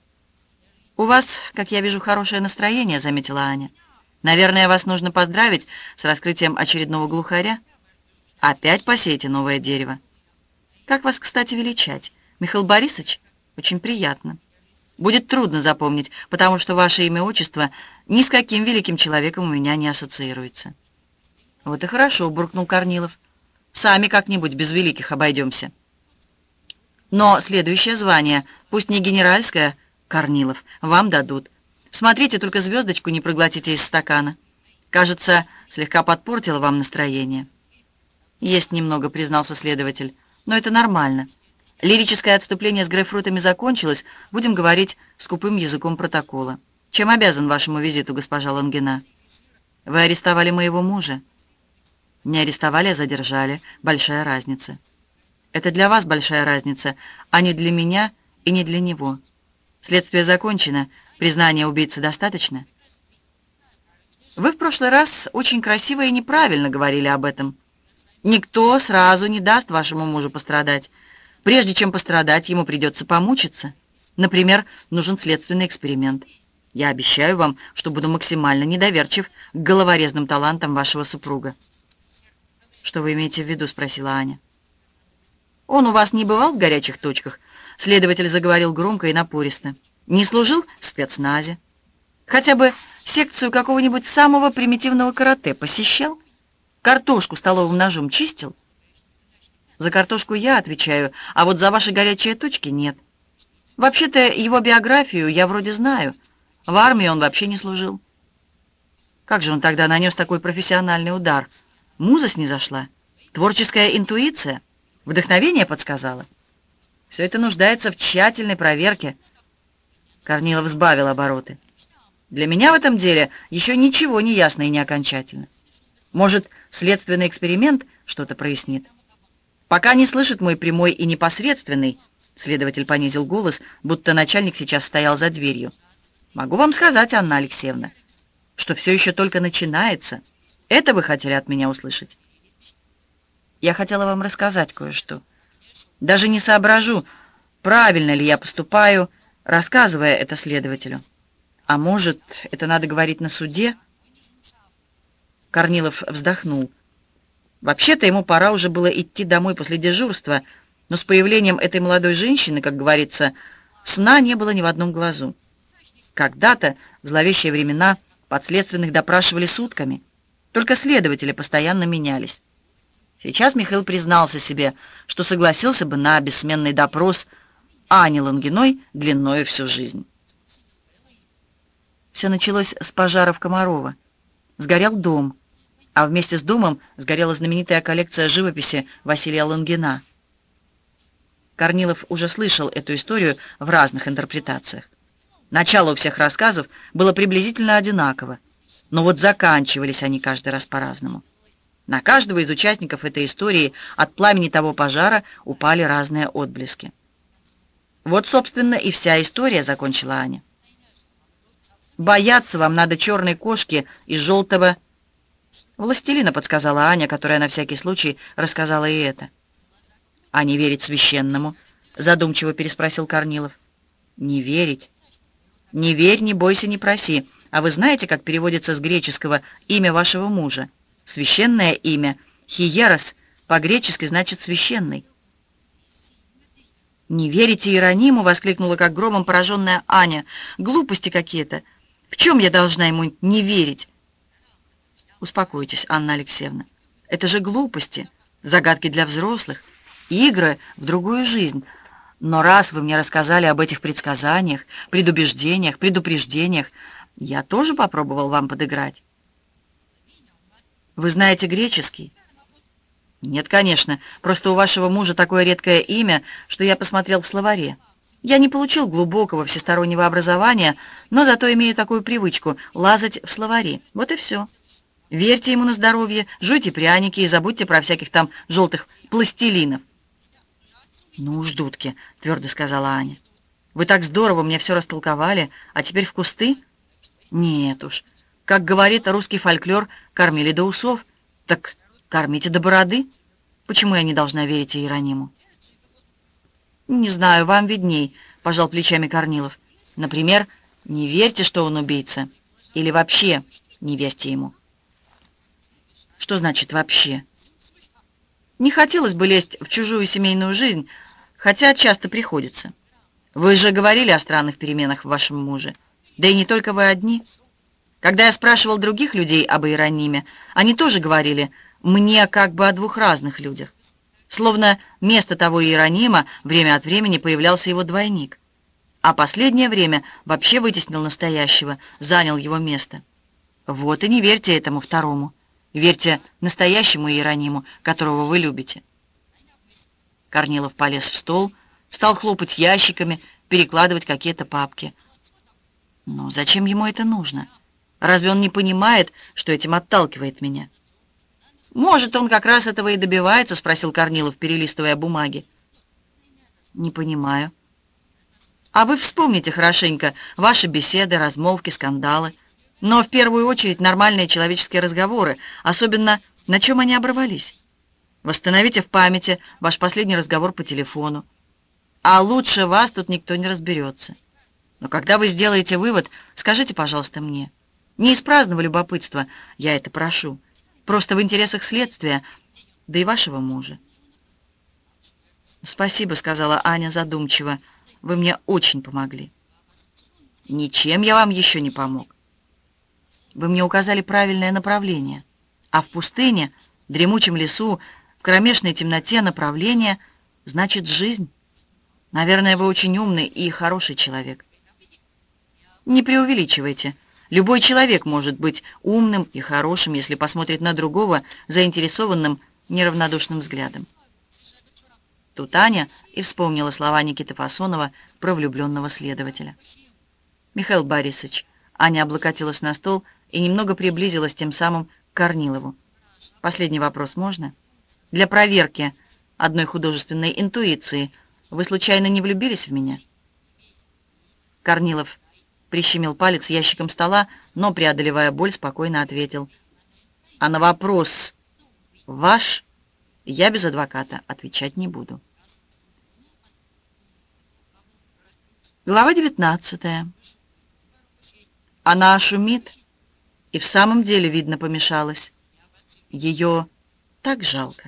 «У вас, как я вижу, хорошее настроение», — заметила Аня. «Наверное, вас нужно поздравить с раскрытием очередного глухаря. Опять посеете новое дерево. Как вас, кстати, величать? Михаил Борисович? Очень приятно. Будет трудно запомнить, потому что ваше имя-отчество ни с каким великим человеком у меня не ассоциируется». «Вот и хорошо», — буркнул Корнилов. «Сами как-нибудь без великих обойдемся». «Но следующее звание, пусть не генеральское, Корнилов, вам дадут. Смотрите, только звездочку не проглотите из стакана. Кажется, слегка подпортило вам настроение». «Есть немного», — признался следователь, — «но это нормально. Лирическое отступление с грейпфрутами закончилось, будем говорить скупым языком протокола. Чем обязан вашему визиту, госпожа Лунгина?» «Вы арестовали моего мужа». «Не арестовали, а задержали. Большая разница». «Это для вас большая разница, а не для меня и не для него. Следствие закончено. Признания убийцы достаточно?» «Вы в прошлый раз очень красиво и неправильно говорили об этом. Никто сразу не даст вашему мужу пострадать. Прежде чем пострадать, ему придется помучиться. Например, нужен следственный эксперимент. Я обещаю вам, что буду максимально недоверчив к головорезным талантам вашего супруга». «Что вы имеете в виду?» — спросила Аня. «Он у вас не бывал в горячих точках?» Следователь заговорил громко и напористо. «Не служил в спецназе? Хотя бы секцию какого-нибудь самого примитивного карате посещал? Картошку столовым ножом чистил?» «За картошку я отвечаю, а вот за ваши горячие точки нет. Вообще-то его биографию я вроде знаю. В армии он вообще не служил». «Как же он тогда нанес такой профессиональный удар? Муза снизошла? Творческая интуиция? Вдохновение подсказало? Все это нуждается в тщательной проверке». Корнилов сбавил обороты. «Для меня в этом деле еще ничего не ясно и не окончательно. Может, следственный эксперимент что-то прояснит? Пока не слышит мой прямой и непосредственный», следователь понизил голос, будто начальник сейчас стоял за дверью, «могу вам сказать, Анна Алексеевна, что все еще только начинается. Это вы хотели от меня услышать?» «Я хотела вам рассказать кое-что. Даже не соображу, правильно ли я поступаю, рассказывая это следователю. А может, это надо говорить на суде?» Корнилов вздохнул. Вообще-то ему пора уже было идти домой после дежурства, но с появлением этой молодой женщины, как говорится, сна не было ни в одном глазу. Когда-то, в зловещие времена, подследственных допрашивали сутками. Только следователи постоянно менялись. Сейчас Михаил признался себе, что согласился бы на бессменный допрос Ани Лунгиной длиною всю жизнь. Все началось с пожара в Комарова. Сгорел дом, а вместе с домом сгорела знаменитая коллекция живописи Василия Лунгина. Корнилов уже слышал эту историю в разных интерпретациях. Начало у всех рассказов было приблизительно одинаково, но вот заканчивались они каждый раз по-разному. На каждого из участников этой истории от пламени того пожара упали разные отблески. Вот, собственно, и вся история, закончила Аня. «Бояться вам надо черной кошки из желтого властелина», подсказала Аня, которая на всякий случай рассказала и это. «А не верить священному?» задумчиво переспросил Корнилов. «Не верить? Не верь, не бойся, не проси. А вы знаете, как переводится с греческого имя вашего мужа? Священное имя Хиерос по-гречески значит «священный». «Не верите Иерониму?» — воскликнула как громом пораженная Аня. «Глупости какие-то. В чем я должна ему не верить?» «Успокойтесь, Анна Алексеевна. Это же глупости, загадки для взрослых, игры в другую жизнь. Но раз вы мне рассказали об этих предсказаниях, предубеждениях, предупреждениях, я тоже попробовал вам подыграть». «Вы знаете греческий?» «Нет, конечно. Просто у вашего мужа такое редкое имя, что я посмотрел в словаре. Я не получил глубокого всестороннего образования, но зато имею такую привычку — лазать в словари. Вот и все. Верьте ему на здоровье, жуйте пряники и забудьте про всяких там желтых пластилинов. «Ну уж, дудки», — твердо сказала Аня. «Вы так здорово мне все растолковали, а теперь в кусты? Нет уж. Как говорит русский фольклор, кормили до усов. Так кормите до бороды. Почему я не должна верить Иерониму?» «Не знаю, вам видней», — пожал плечами Корнилов. «Например, не верьте, что он убийца. Или вообще не верьте ему». «Что значит «вообще»?» «Не хотелось бы лезть в чужую семейную жизнь, хотя часто приходится. Вы же говорили о странных переменах в вашем муже. Да и не только вы одни. Когда я спрашивал других людей об Иерониме, они тоже говорили мне как бы о двух разных людях. Словно вместо того Иеронима время от времени появлялся его двойник. А последнее время вообще вытеснил настоящего, занял его место. Вот и не верьте этому второму. Верьте настоящему Иерониму, которого вы любите». Корнилов полез в стол, стал хлопать ящиками, перекладывать какие-то папки. Но зачем ему это нужно? Разве он не понимает, что этим отталкивает меня? «Может, он как раз этого и добивается?» — спросил Корнилов, перелистывая бумаги. «Не понимаю». «А вы вспомните хорошенько ваши беседы, размолвки, скандалы. Но в первую очередь нормальные человеческие разговоры, особенно на чем они оборвались. Восстановите в памяти ваш последний разговор по телефону. А лучше вас тут никто не разберется. Но когда вы сделаете вывод, скажите, пожалуйста, мне. Не из праздного любопытства я это прошу. Просто в интересах следствия, да и вашего мужа». «Спасибо», — сказала Аня задумчиво. «Вы мне очень помогли». «Ничем я вам еще не помог. Вы мне указали правильное направление. А в пустыне, дремучем лесу, в кромешной темноте направление значит жизнь. Наверное, вы очень умный и хороший человек». «Не преувеличивайте. Любой человек может быть умным и хорошим, если посмотрит на другого заинтересованным, неравнодушным взглядом». Тут Аня и вспомнила слова Никиты Фасонова про влюбленного следователя. «Михаил Борисович», — Аня облокотилась на стол и немного приблизилась тем самым к Корнилову. «Последний вопрос можно? Для проверки одной художественной интуиции вы случайно не влюбились в меня?» Корнилов прищемил палец ящиком стола, но, преодолевая боль, спокойно ответил: «А на вопрос ваш я без адвоката отвечать не буду». Глава девятнадцатая. Она шумит, и в самом деле, видно, помешалась. Ее так жалко.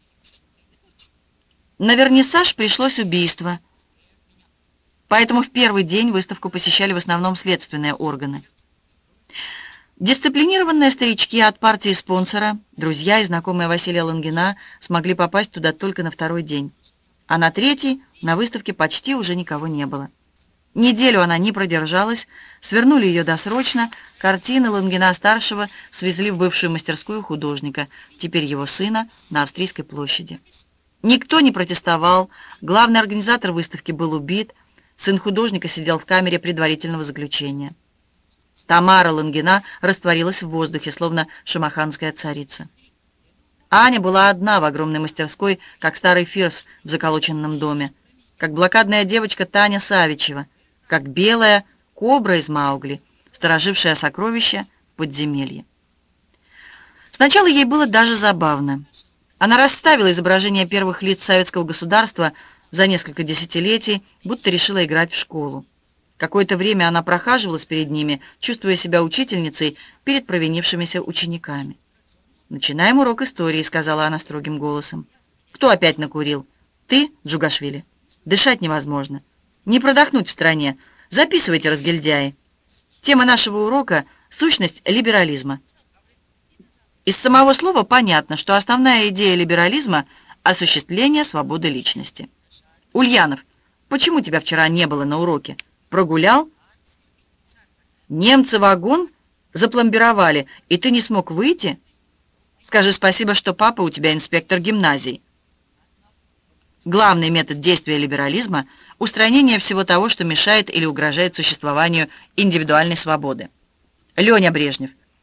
На вернисаж пришлось убийство, поэтому в первый день выставку посещали в основном следственные органы. Дисциплинированные старички от партии спонсора, друзья и знакомые Василия Лунгина смогли попасть туда только на второй день, а на третий на выставке почти уже никого не было. Неделю она не продержалась, свернули ее досрочно, картины Лунгина-старшего свезли в бывшую мастерскую художника, теперь его сына, на Австрийской площади. Никто не протестовал, главный организатор выставки был убит, сын художника сидел в камере предварительного заключения. Тамара Лунгина растворилась в воздухе, словно шамаханская царица. Аня была одна в огромной мастерской, как старый фирс в заколоченном доме, как блокадная девочка Таня Савичева, как белая кобра из Маугли, сторожившая сокровища в подземелье. Сначала ей было даже забавно. Она расставила изображения первых лиц советского государства за несколько десятилетий, будто решила играть в школу. Какое-то время она прохаживалась перед ними, чувствуя себя учительницей перед провинившимися учениками. «Начинаем урок истории», — сказала она строгим голосом. «Кто опять накурил? Ты, Джугашвили? Дышать невозможно. Не продохнуть в стране. Записывайте, разгильдяи. Тема нашего урока — сущность либерализма». Из самого слова понятно, что основная идея либерализма — осуществление свободы личности. «Ульянов, почему тебя вчера не было на уроке? Прогулял? Немцы вагон запломбировали, и ты не смог выйти? Скажи спасибо, что папа у тебя инспектор гимназии». Главный метод действия либерализма — устранение всего того, что мешает или угрожает существованию индивидуальной свободы. Леня Брежнев,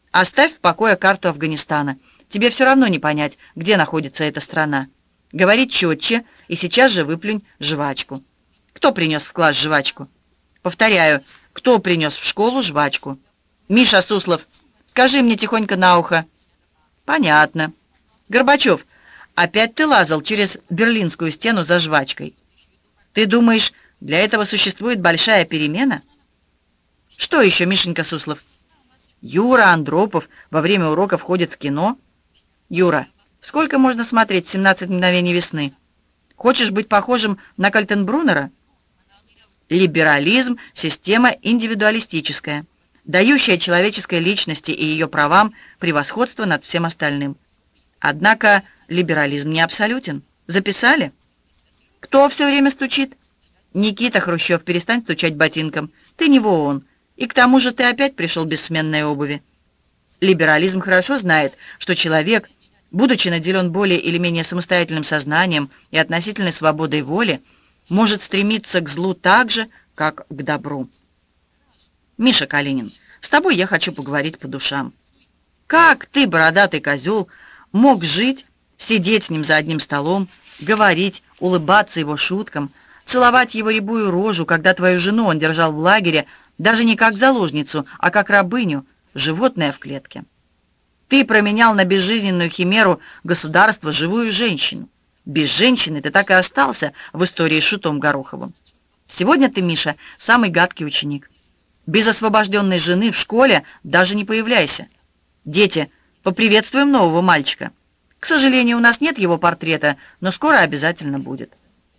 Оставь в покое карту Афганистана. Тебе все равно не понять, где находится эта страна. Говори четче и сейчас же выплюнь жвачку. Кто принес в класс жвачку? Повторяю, кто принес в школу жвачку? Миша Суслов, скажи мне тихонько на ухо. Понятно. Горбачев, опять ты лазал через Берлинскую стену за жвачкой. Ты думаешь, для этого существует большая перемена? Что еще, Мишенька Суслов? Юра Андропов во время уроков ходит в кино. Юра, сколько можно смотреть «семнадцать мгновений весны»? Хочешь быть похожим на Кальтенбруннера? Либерализм – система индивидуалистическая, дающая человеческой личности и ее правам превосходство над всем остальным. Однако либерализм не абсолютен. Записали? Кто все время стучит? Никита Хрущев, перестань стучать ботинком. Ты не ООН. И к тому же ты опять пришел без сменной обуви. Либерализм хорошо знает, что человек, будучи наделен более или менее самостоятельным сознанием и относительной свободой воли, может стремиться к злу так же, как к добру. Миша Калинин, с тобой я хочу поговорить по душам. Как ты, бородатый козел, мог жить, сидеть с ним за одним столом, говорить, улыбаться его шуткам, целовать его рябую рожу, когда твою жену он держал в лагере, даже не как заложницу, а как рабыню, животное в клетке? Ты променял на безжизненную химеру государства живую женщину. Без женщины ты так и остался в истории с Шутом Гороховым. Сегодня ты, Миша, самый гадкий ученик. Без освобожденной жены в школе даже не появляйся. Дети, поприветствуем нового мальчика. К сожалению, у нас нет его портрета, но скоро обязательно будет.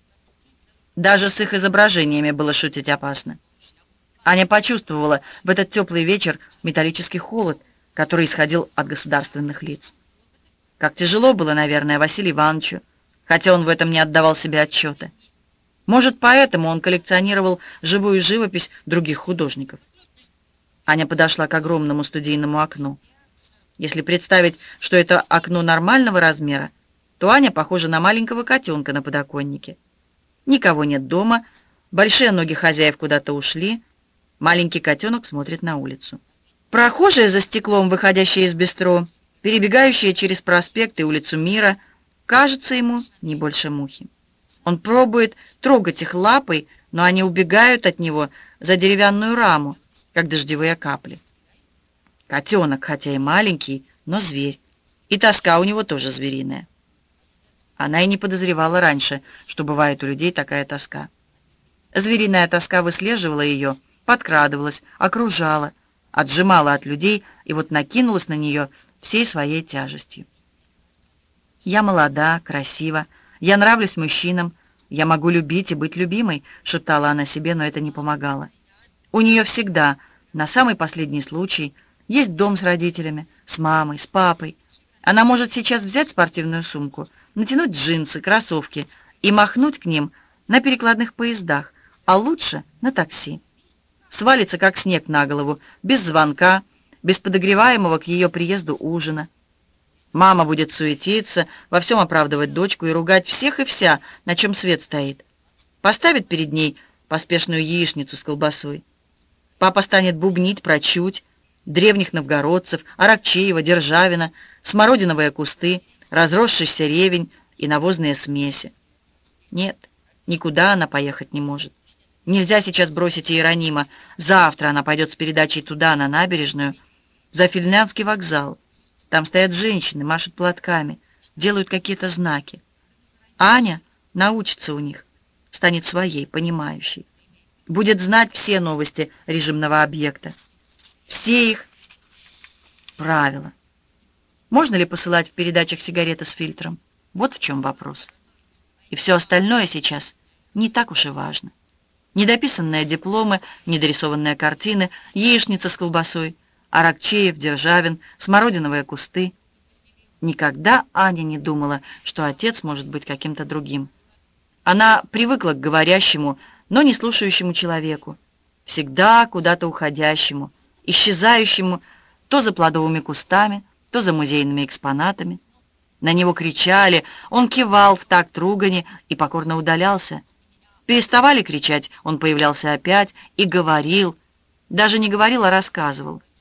Даже с их изображениями было шутить опасно. Аня почувствовала в этот теплый вечер металлический холод, который исходил от государственных лиц. Как тяжело было, наверное, Василию Ивановичу, хотя он в этом не отдавал себе отчета. Может, поэтому он коллекционировал живую живопись других художников. Аня подошла к огромному студийному окну. Если представить, что это окно нормального размера, то Аня похожа на маленького котенка на подоконнике. Никого нет дома, большие ноги хозяев куда-то ушли, маленький котенок смотрит на улицу. Прохожие за стеклом, выходящие из бистро, перебегающие через проспект и улицу Мира, кажутся ему не больше мухи. Он пробует трогать их лапой, но они убегают от него за деревянную раму, как дождевые капли. Котенок, хотя и маленький, но зверь, и тоска у него тоже звериная. Она и не подозревала раньше, что бывает у людей такая тоска. Звериная тоска выслеживала ее, подкрадывалась, окружала, отжимала от людей и вот накинулась на нее всей своей тяжестью. «Я молода, красива, я нравлюсь мужчинам, я могу любить и быть любимой», — шептала она себе, но это не помогало. У нее всегда, на самый последний случай, есть дом с родителями, с мамой, с папой. Она может сейчас взять спортивную сумку, натянуть джинсы, кроссовки и махнуть к ним на перекладных поездах, а лучше на такси. Свалится, как снег на голову, без звонка, без подогреваемого к ее приезду ужина. Мама будет суетиться, во всем оправдывать дочку и ругать всех и вся, на чем свет стоит. Поставит перед ней поспешную яичницу с колбасой. Папа станет бубнить про Чуть, древних новгородцев, Аракчеева, Державина, смородиновые кусты, разросшийся ревень и навозные смеси. Нет, никуда она поехать не может. Нельзя сейчас бросить Иеронима. Завтра она пойдет с передачей туда, на набережную, за Финляндский вокзал. Там стоят женщины, машут платками, делают какие-то знаки. Аня научится у них, станет своей, понимающей. Будет знать все новости режимного объекта, все их правила. Можно ли посылать в передачах сигареты с фильтром? Вот в чем вопрос. И все остальное сейчас не так уж и важно. Недописанные дипломы, недорисованные картины, яичница с колбасой, Аракчеев, Державин, смородиновые кусты. Никогда Аня не думала, что отец может быть каким-то другим. Она привыкла к говорящему, но не слушающему человеку, всегда куда-то уходящему, исчезающему то за плодовыми кустами, то за музейными экспонатами. На него кричали, он кивал в такт ругани и покорно удалялся. Переставали кричать, он появлялся опять и говорил, даже не говорил, а рассказывал.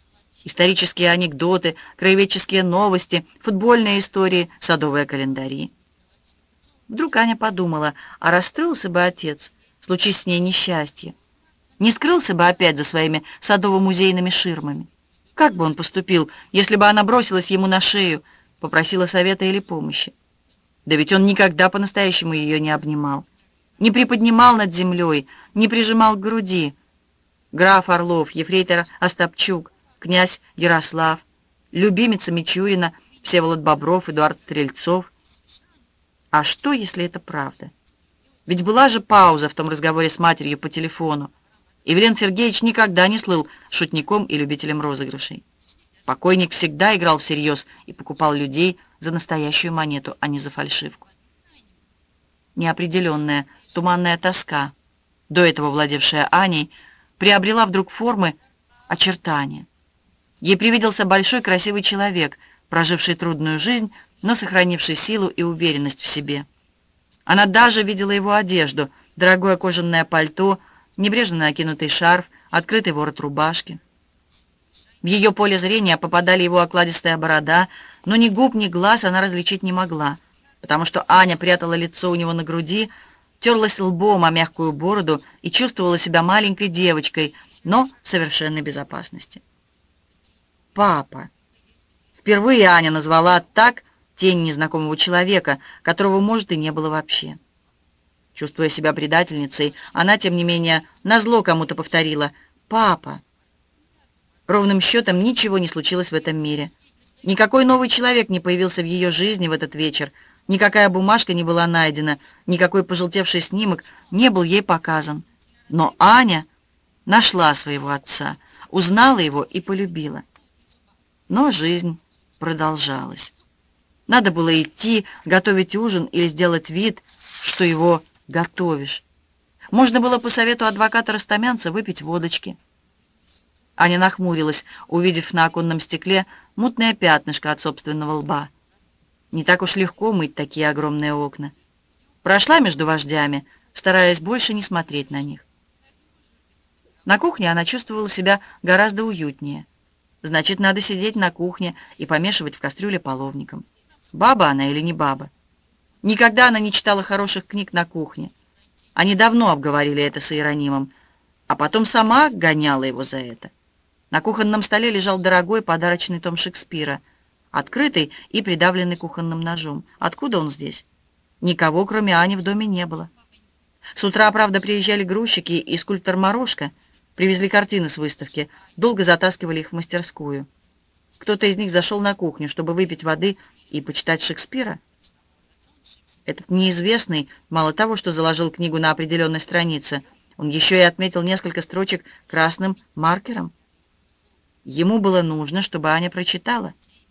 Исторические анекдоты, краеведческие новости, футбольные истории, садовые календари. Вдруг Аня подумала, а расстроился бы отец, случись с ней несчастье. Не скрылся бы опять за своими садово-музейными ширмами. Как бы он поступил, если бы она бросилась ему на шею, попросила совета или помощи? Да ведь он никогда по-настоящему ее не обнимал, не приподнимал над землей, не прижимал к груди. Граф Орлов, ефрейтор Остапчук, князь Ярослав, любимица Мичурина, Всеволод Бобров, Эдуард Стрельцов. А что, если это правда? Ведь была же пауза в том разговоре с матерью по телефону. И Велен Сергеевич никогда не слыл шутником и любителем розыгрышей. Покойник всегда играл всерьез и покупал людей за настоящую монету, а не за фальшивку. Неопределенная, туманная тоска, до этого владевшая Аней, приобрела вдруг формы, очертания. Ей привиделся большой красивый человек, проживший трудную жизнь, но сохранивший силу и уверенность в себе. Она даже видела его одежду, дорогое кожаное пальто, небрежно накинутый шарф, открытый ворот рубашки. В ее поле зрения попадали его окладистая борода, но ни губ, ни глаз она различить не могла, потому что Аня прятала лицо у него на груди, терлась лбом о мягкую бороду и чувствовала себя маленькой девочкой, но в совершенной безопасности. «Папа!» Впервые Аня назвала так тень незнакомого человека, которого, может, и не было вообще. Чувствуя себя предательницей, она, тем не менее, назло кому-то повторила «Папа!». Ровным счетом ничего не случилось в этом мире. Никакой новый человек не появился в ее жизни в этот вечер, никакая бумажка не была найдена, никакой пожелтевший снимок не был ей показан. Но Аня нашла своего отца, узнала его и полюбила. Но жизнь продолжалась. Надо было идти, готовить ужин или сделать вид, что его готовишь. Можно было по совету адвоката-ростомянца выпить водочки. Аня нахмурилась, увидев на оконном стекле мутное пятнышко от собственного лба. Не так уж легко мыть такие огромные окна. Прошла между вождями, стараясь больше не смотреть на них. На кухне она чувствовала себя гораздо уютнее. Значит, надо сидеть на кухне и помешивать в кастрюле половником. Баба она или не баба? Никогда она не читала хороших книг на кухне. Они давно обговорили это с Иеронимом, а потом сама гоняла его за это. На кухонном столе лежал дорогой подарочный том Шекспира, открытый и придавленный кухонным ножом. Откуда он здесь? Никого, кроме Ани, в доме не было. С утра, правда, приезжали грузчики и скульптор Морошка, привезли картины с выставки, долго затаскивали их в мастерскую. Кто-то из них зашел на кухню, чтобы выпить воды и почитать Шекспира. Этот неизвестный, мало того, что заложил книгу на определенной странице, он еще и отметил несколько строчек красным маркером. Ему было нужно, чтобы Аня прочитала.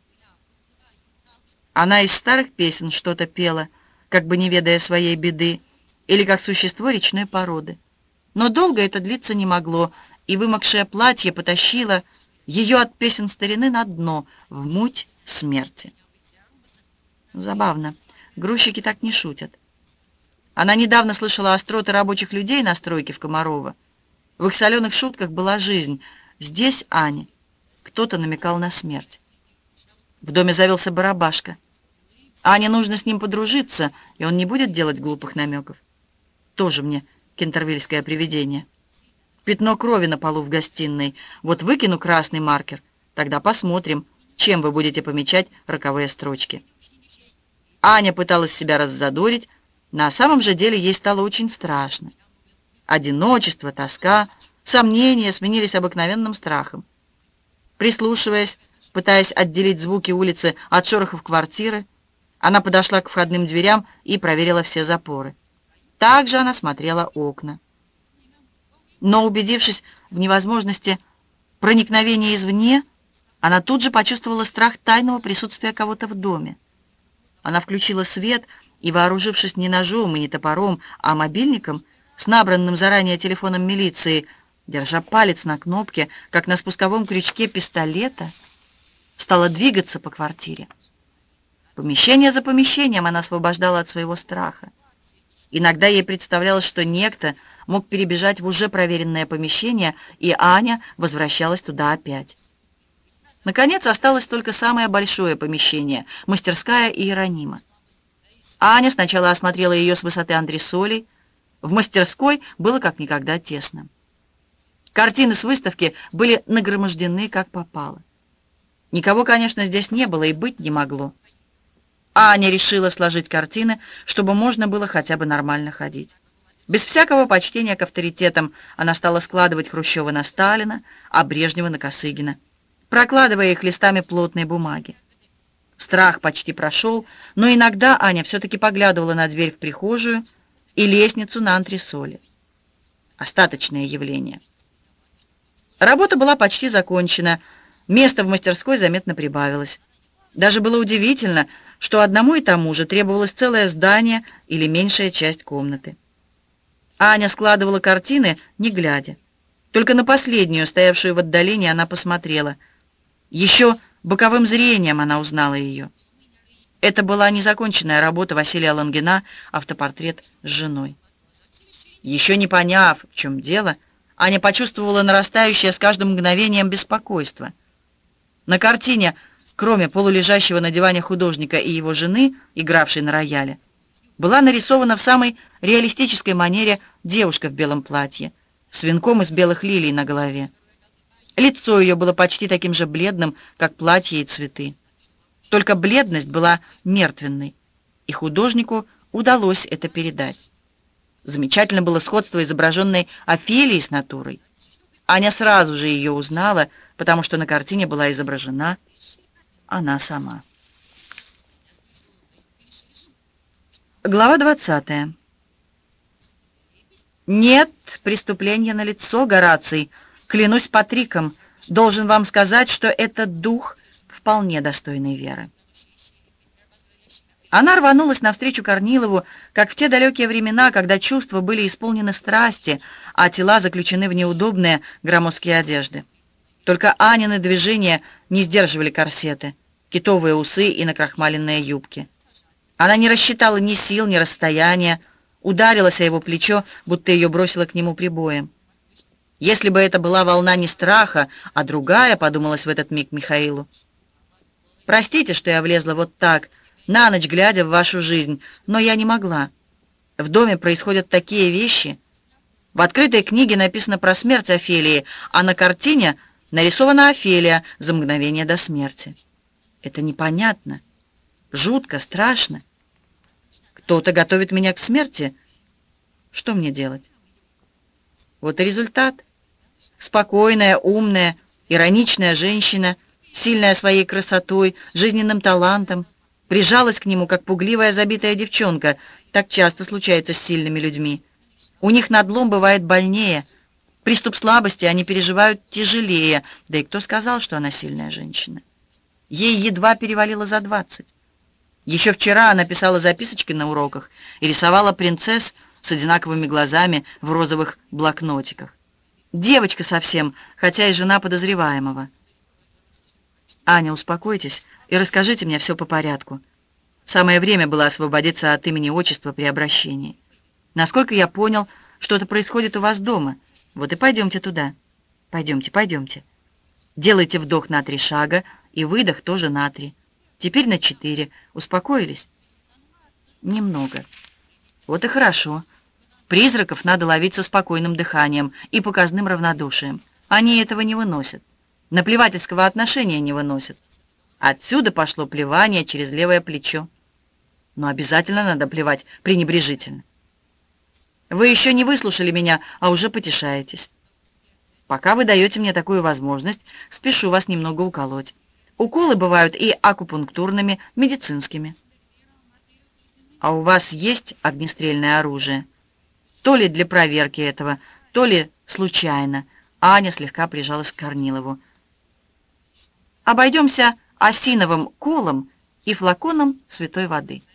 Она из старых песен что-то пела, как бы не ведая своей беды, или как существо речной породы. Но долго это длиться не могло, и вымокшее платье потащило ее от песен старины на дно, в муть смерти. Забавно, грузчики так не шутят. Она недавно слышала остроты рабочих людей на стройке в Комарово. В их соленых шутках была жизнь. Здесь Аня. Кто-то намекал на смерть. В доме завелся барабашка. Ане нужно с ним подружиться, и он не будет делать глупых намеков. Тоже мне кентервильское привидение. Пятно крови на полу в гостиной. Вот выкину красный маркер, тогда посмотрим, чем вы будете помечать роковые строчки. Аня пыталась себя раззадорить, на самом же деле ей стало очень страшно. Одиночество, тоска, сомнения сменились обыкновенным страхом. Прислушиваясь, пытаясь отделить звуки улицы от шорохов квартиры, она подошла к входным дверям и проверила все запоры. Также она смотрела окна. Но, убедившись в невозможности проникновения извне, она тут же почувствовала страх тайного присутствия кого-то в доме. Она включила свет и, вооружившись не ножом и не топором, а мобильником, с набранным заранее телефоном милиции, держа палец на кнопке, как на спусковом крючке пистолета, стала двигаться по квартире. Помещение за помещением она освобождала от своего страха. Иногда ей представлялось, что некто мог перебежать в уже проверенное помещение, и Аня возвращалась туда опять. Наконец, осталось только самое большое помещение — мастерская Иеронима. Аня сначала осмотрела ее с высоты антресолей. В мастерской было как никогда тесно. Картины с выставки были нагромождены, как попало. Никого, конечно, здесь не было и быть не могло. Аня решила сложить картины, чтобы можно было хотя бы нормально ходить. Без всякого почтения к авторитетам она стала складывать Хрущева на Сталина, а Брежнева на Косыгина, прокладывая их листами плотной бумаги. Страх почти прошел, но иногда Аня все-таки поглядывала на дверь в прихожую и лестницу на антресоле. Остаточное явление. Работа была почти закончена, места в мастерской заметно прибавилось. Даже было удивительно, что одному и тому же требовалось целое здание или меньшая часть комнаты. Аня складывала картины, не глядя. Только на последнюю, стоявшую в отдалении, она посмотрела. Еще боковым зрением она узнала ее. Это была незаконченная работа Василия Лангина, автопортрет с женой. Еще не поняв, в чем дело, Аня почувствовала нарастающее с каждым мгновением беспокойство. На картине, кроме полулежащего на диване художника и его жены, игравшей на рояле, была нарисована в самой реалистической манере девушка в белом платье, с венком из белых лилий на голове. Лицо ее было почти таким же бледным, как платье и цветы. Только бледность была мертвенной, и художнику удалось это передать. Замечательно было сходство изображенной Офелии с натурой. Аня сразу же ее узнала, потому что на картине была изображена она сама. Глава двадцатая. «Нет, преступление налицо, Гораций. Клянусь Патриком, должен вам сказать, что этот дух вполне достойный веры». Она рванулась навстречу Корнилову, как в те далекие времена, когда чувства были исполнены страсти, а тела заключены в неудобные громоздкие одежды. Только Анины движения не сдерживали корсеты, китовые усы и накрахмаленные юбки. Она не рассчитала ни сил, ни расстояния, ударилась о его плечо, будто ее бросило к нему прибоем. Если бы это была волна не страха, а другая, подумалось в этот миг Михаилу. «Простите, что я влезла вот так, на ночь глядя в вашу жизнь, но я не могла. В доме происходят такие вещи. В открытой книге написано про смерть Офелии, а на картине нарисована Офелия за мгновение до смерти. Это непонятно, жутко, страшно. Кто-то готовит меня к смерти. Что мне делать?» Вот и результат. Спокойная, умная, ироничная женщина, сильная своей красотой, жизненным талантом, прижалась к нему, как пугливая забитая девчонка. Так часто случается с сильными людьми. У них надлом бывает больнее. Приступ слабости они переживают тяжелее. Да и кто сказал, что она сильная женщина? Ей едва перевалило за двадцать. Еще вчера она писала записочки на уроках и рисовала принцесс с одинаковыми глазами в розовых блокнотиках. Девочка совсем, хотя и жена подозреваемого. «Аня, успокойтесь и расскажите мне все по порядку. Самое время было освободиться от имени-отчества при обращении. Насколько я понял, что-то происходит у вас дома. Вот и пойдемте туда. Пойдемте, пойдемте. Делайте вдох на три шага и выдох тоже на три. Теперь на четыре. Успокоились?» «Немного». «Вот и хорошо. Призраков надо ловить со спокойным дыханием и показным равнодушием. Они этого не выносят. Наплевательского отношения не выносят. Отсюда пошло плевание через левое плечо. Но обязательно надо плевать пренебрежительно. Вы еще не выслушали меня, а уже потешаетесь. Пока вы даете мне такую возможность, спешу вас немного уколоть. Уколы бывают и акупунктурными, медицинскими. А у вас есть огнестрельное оружие? То ли для проверки этого, то ли случайно. Аня слегка прижалась к Корнилову. Обойдемся осиновым колом и флаконом святой воды.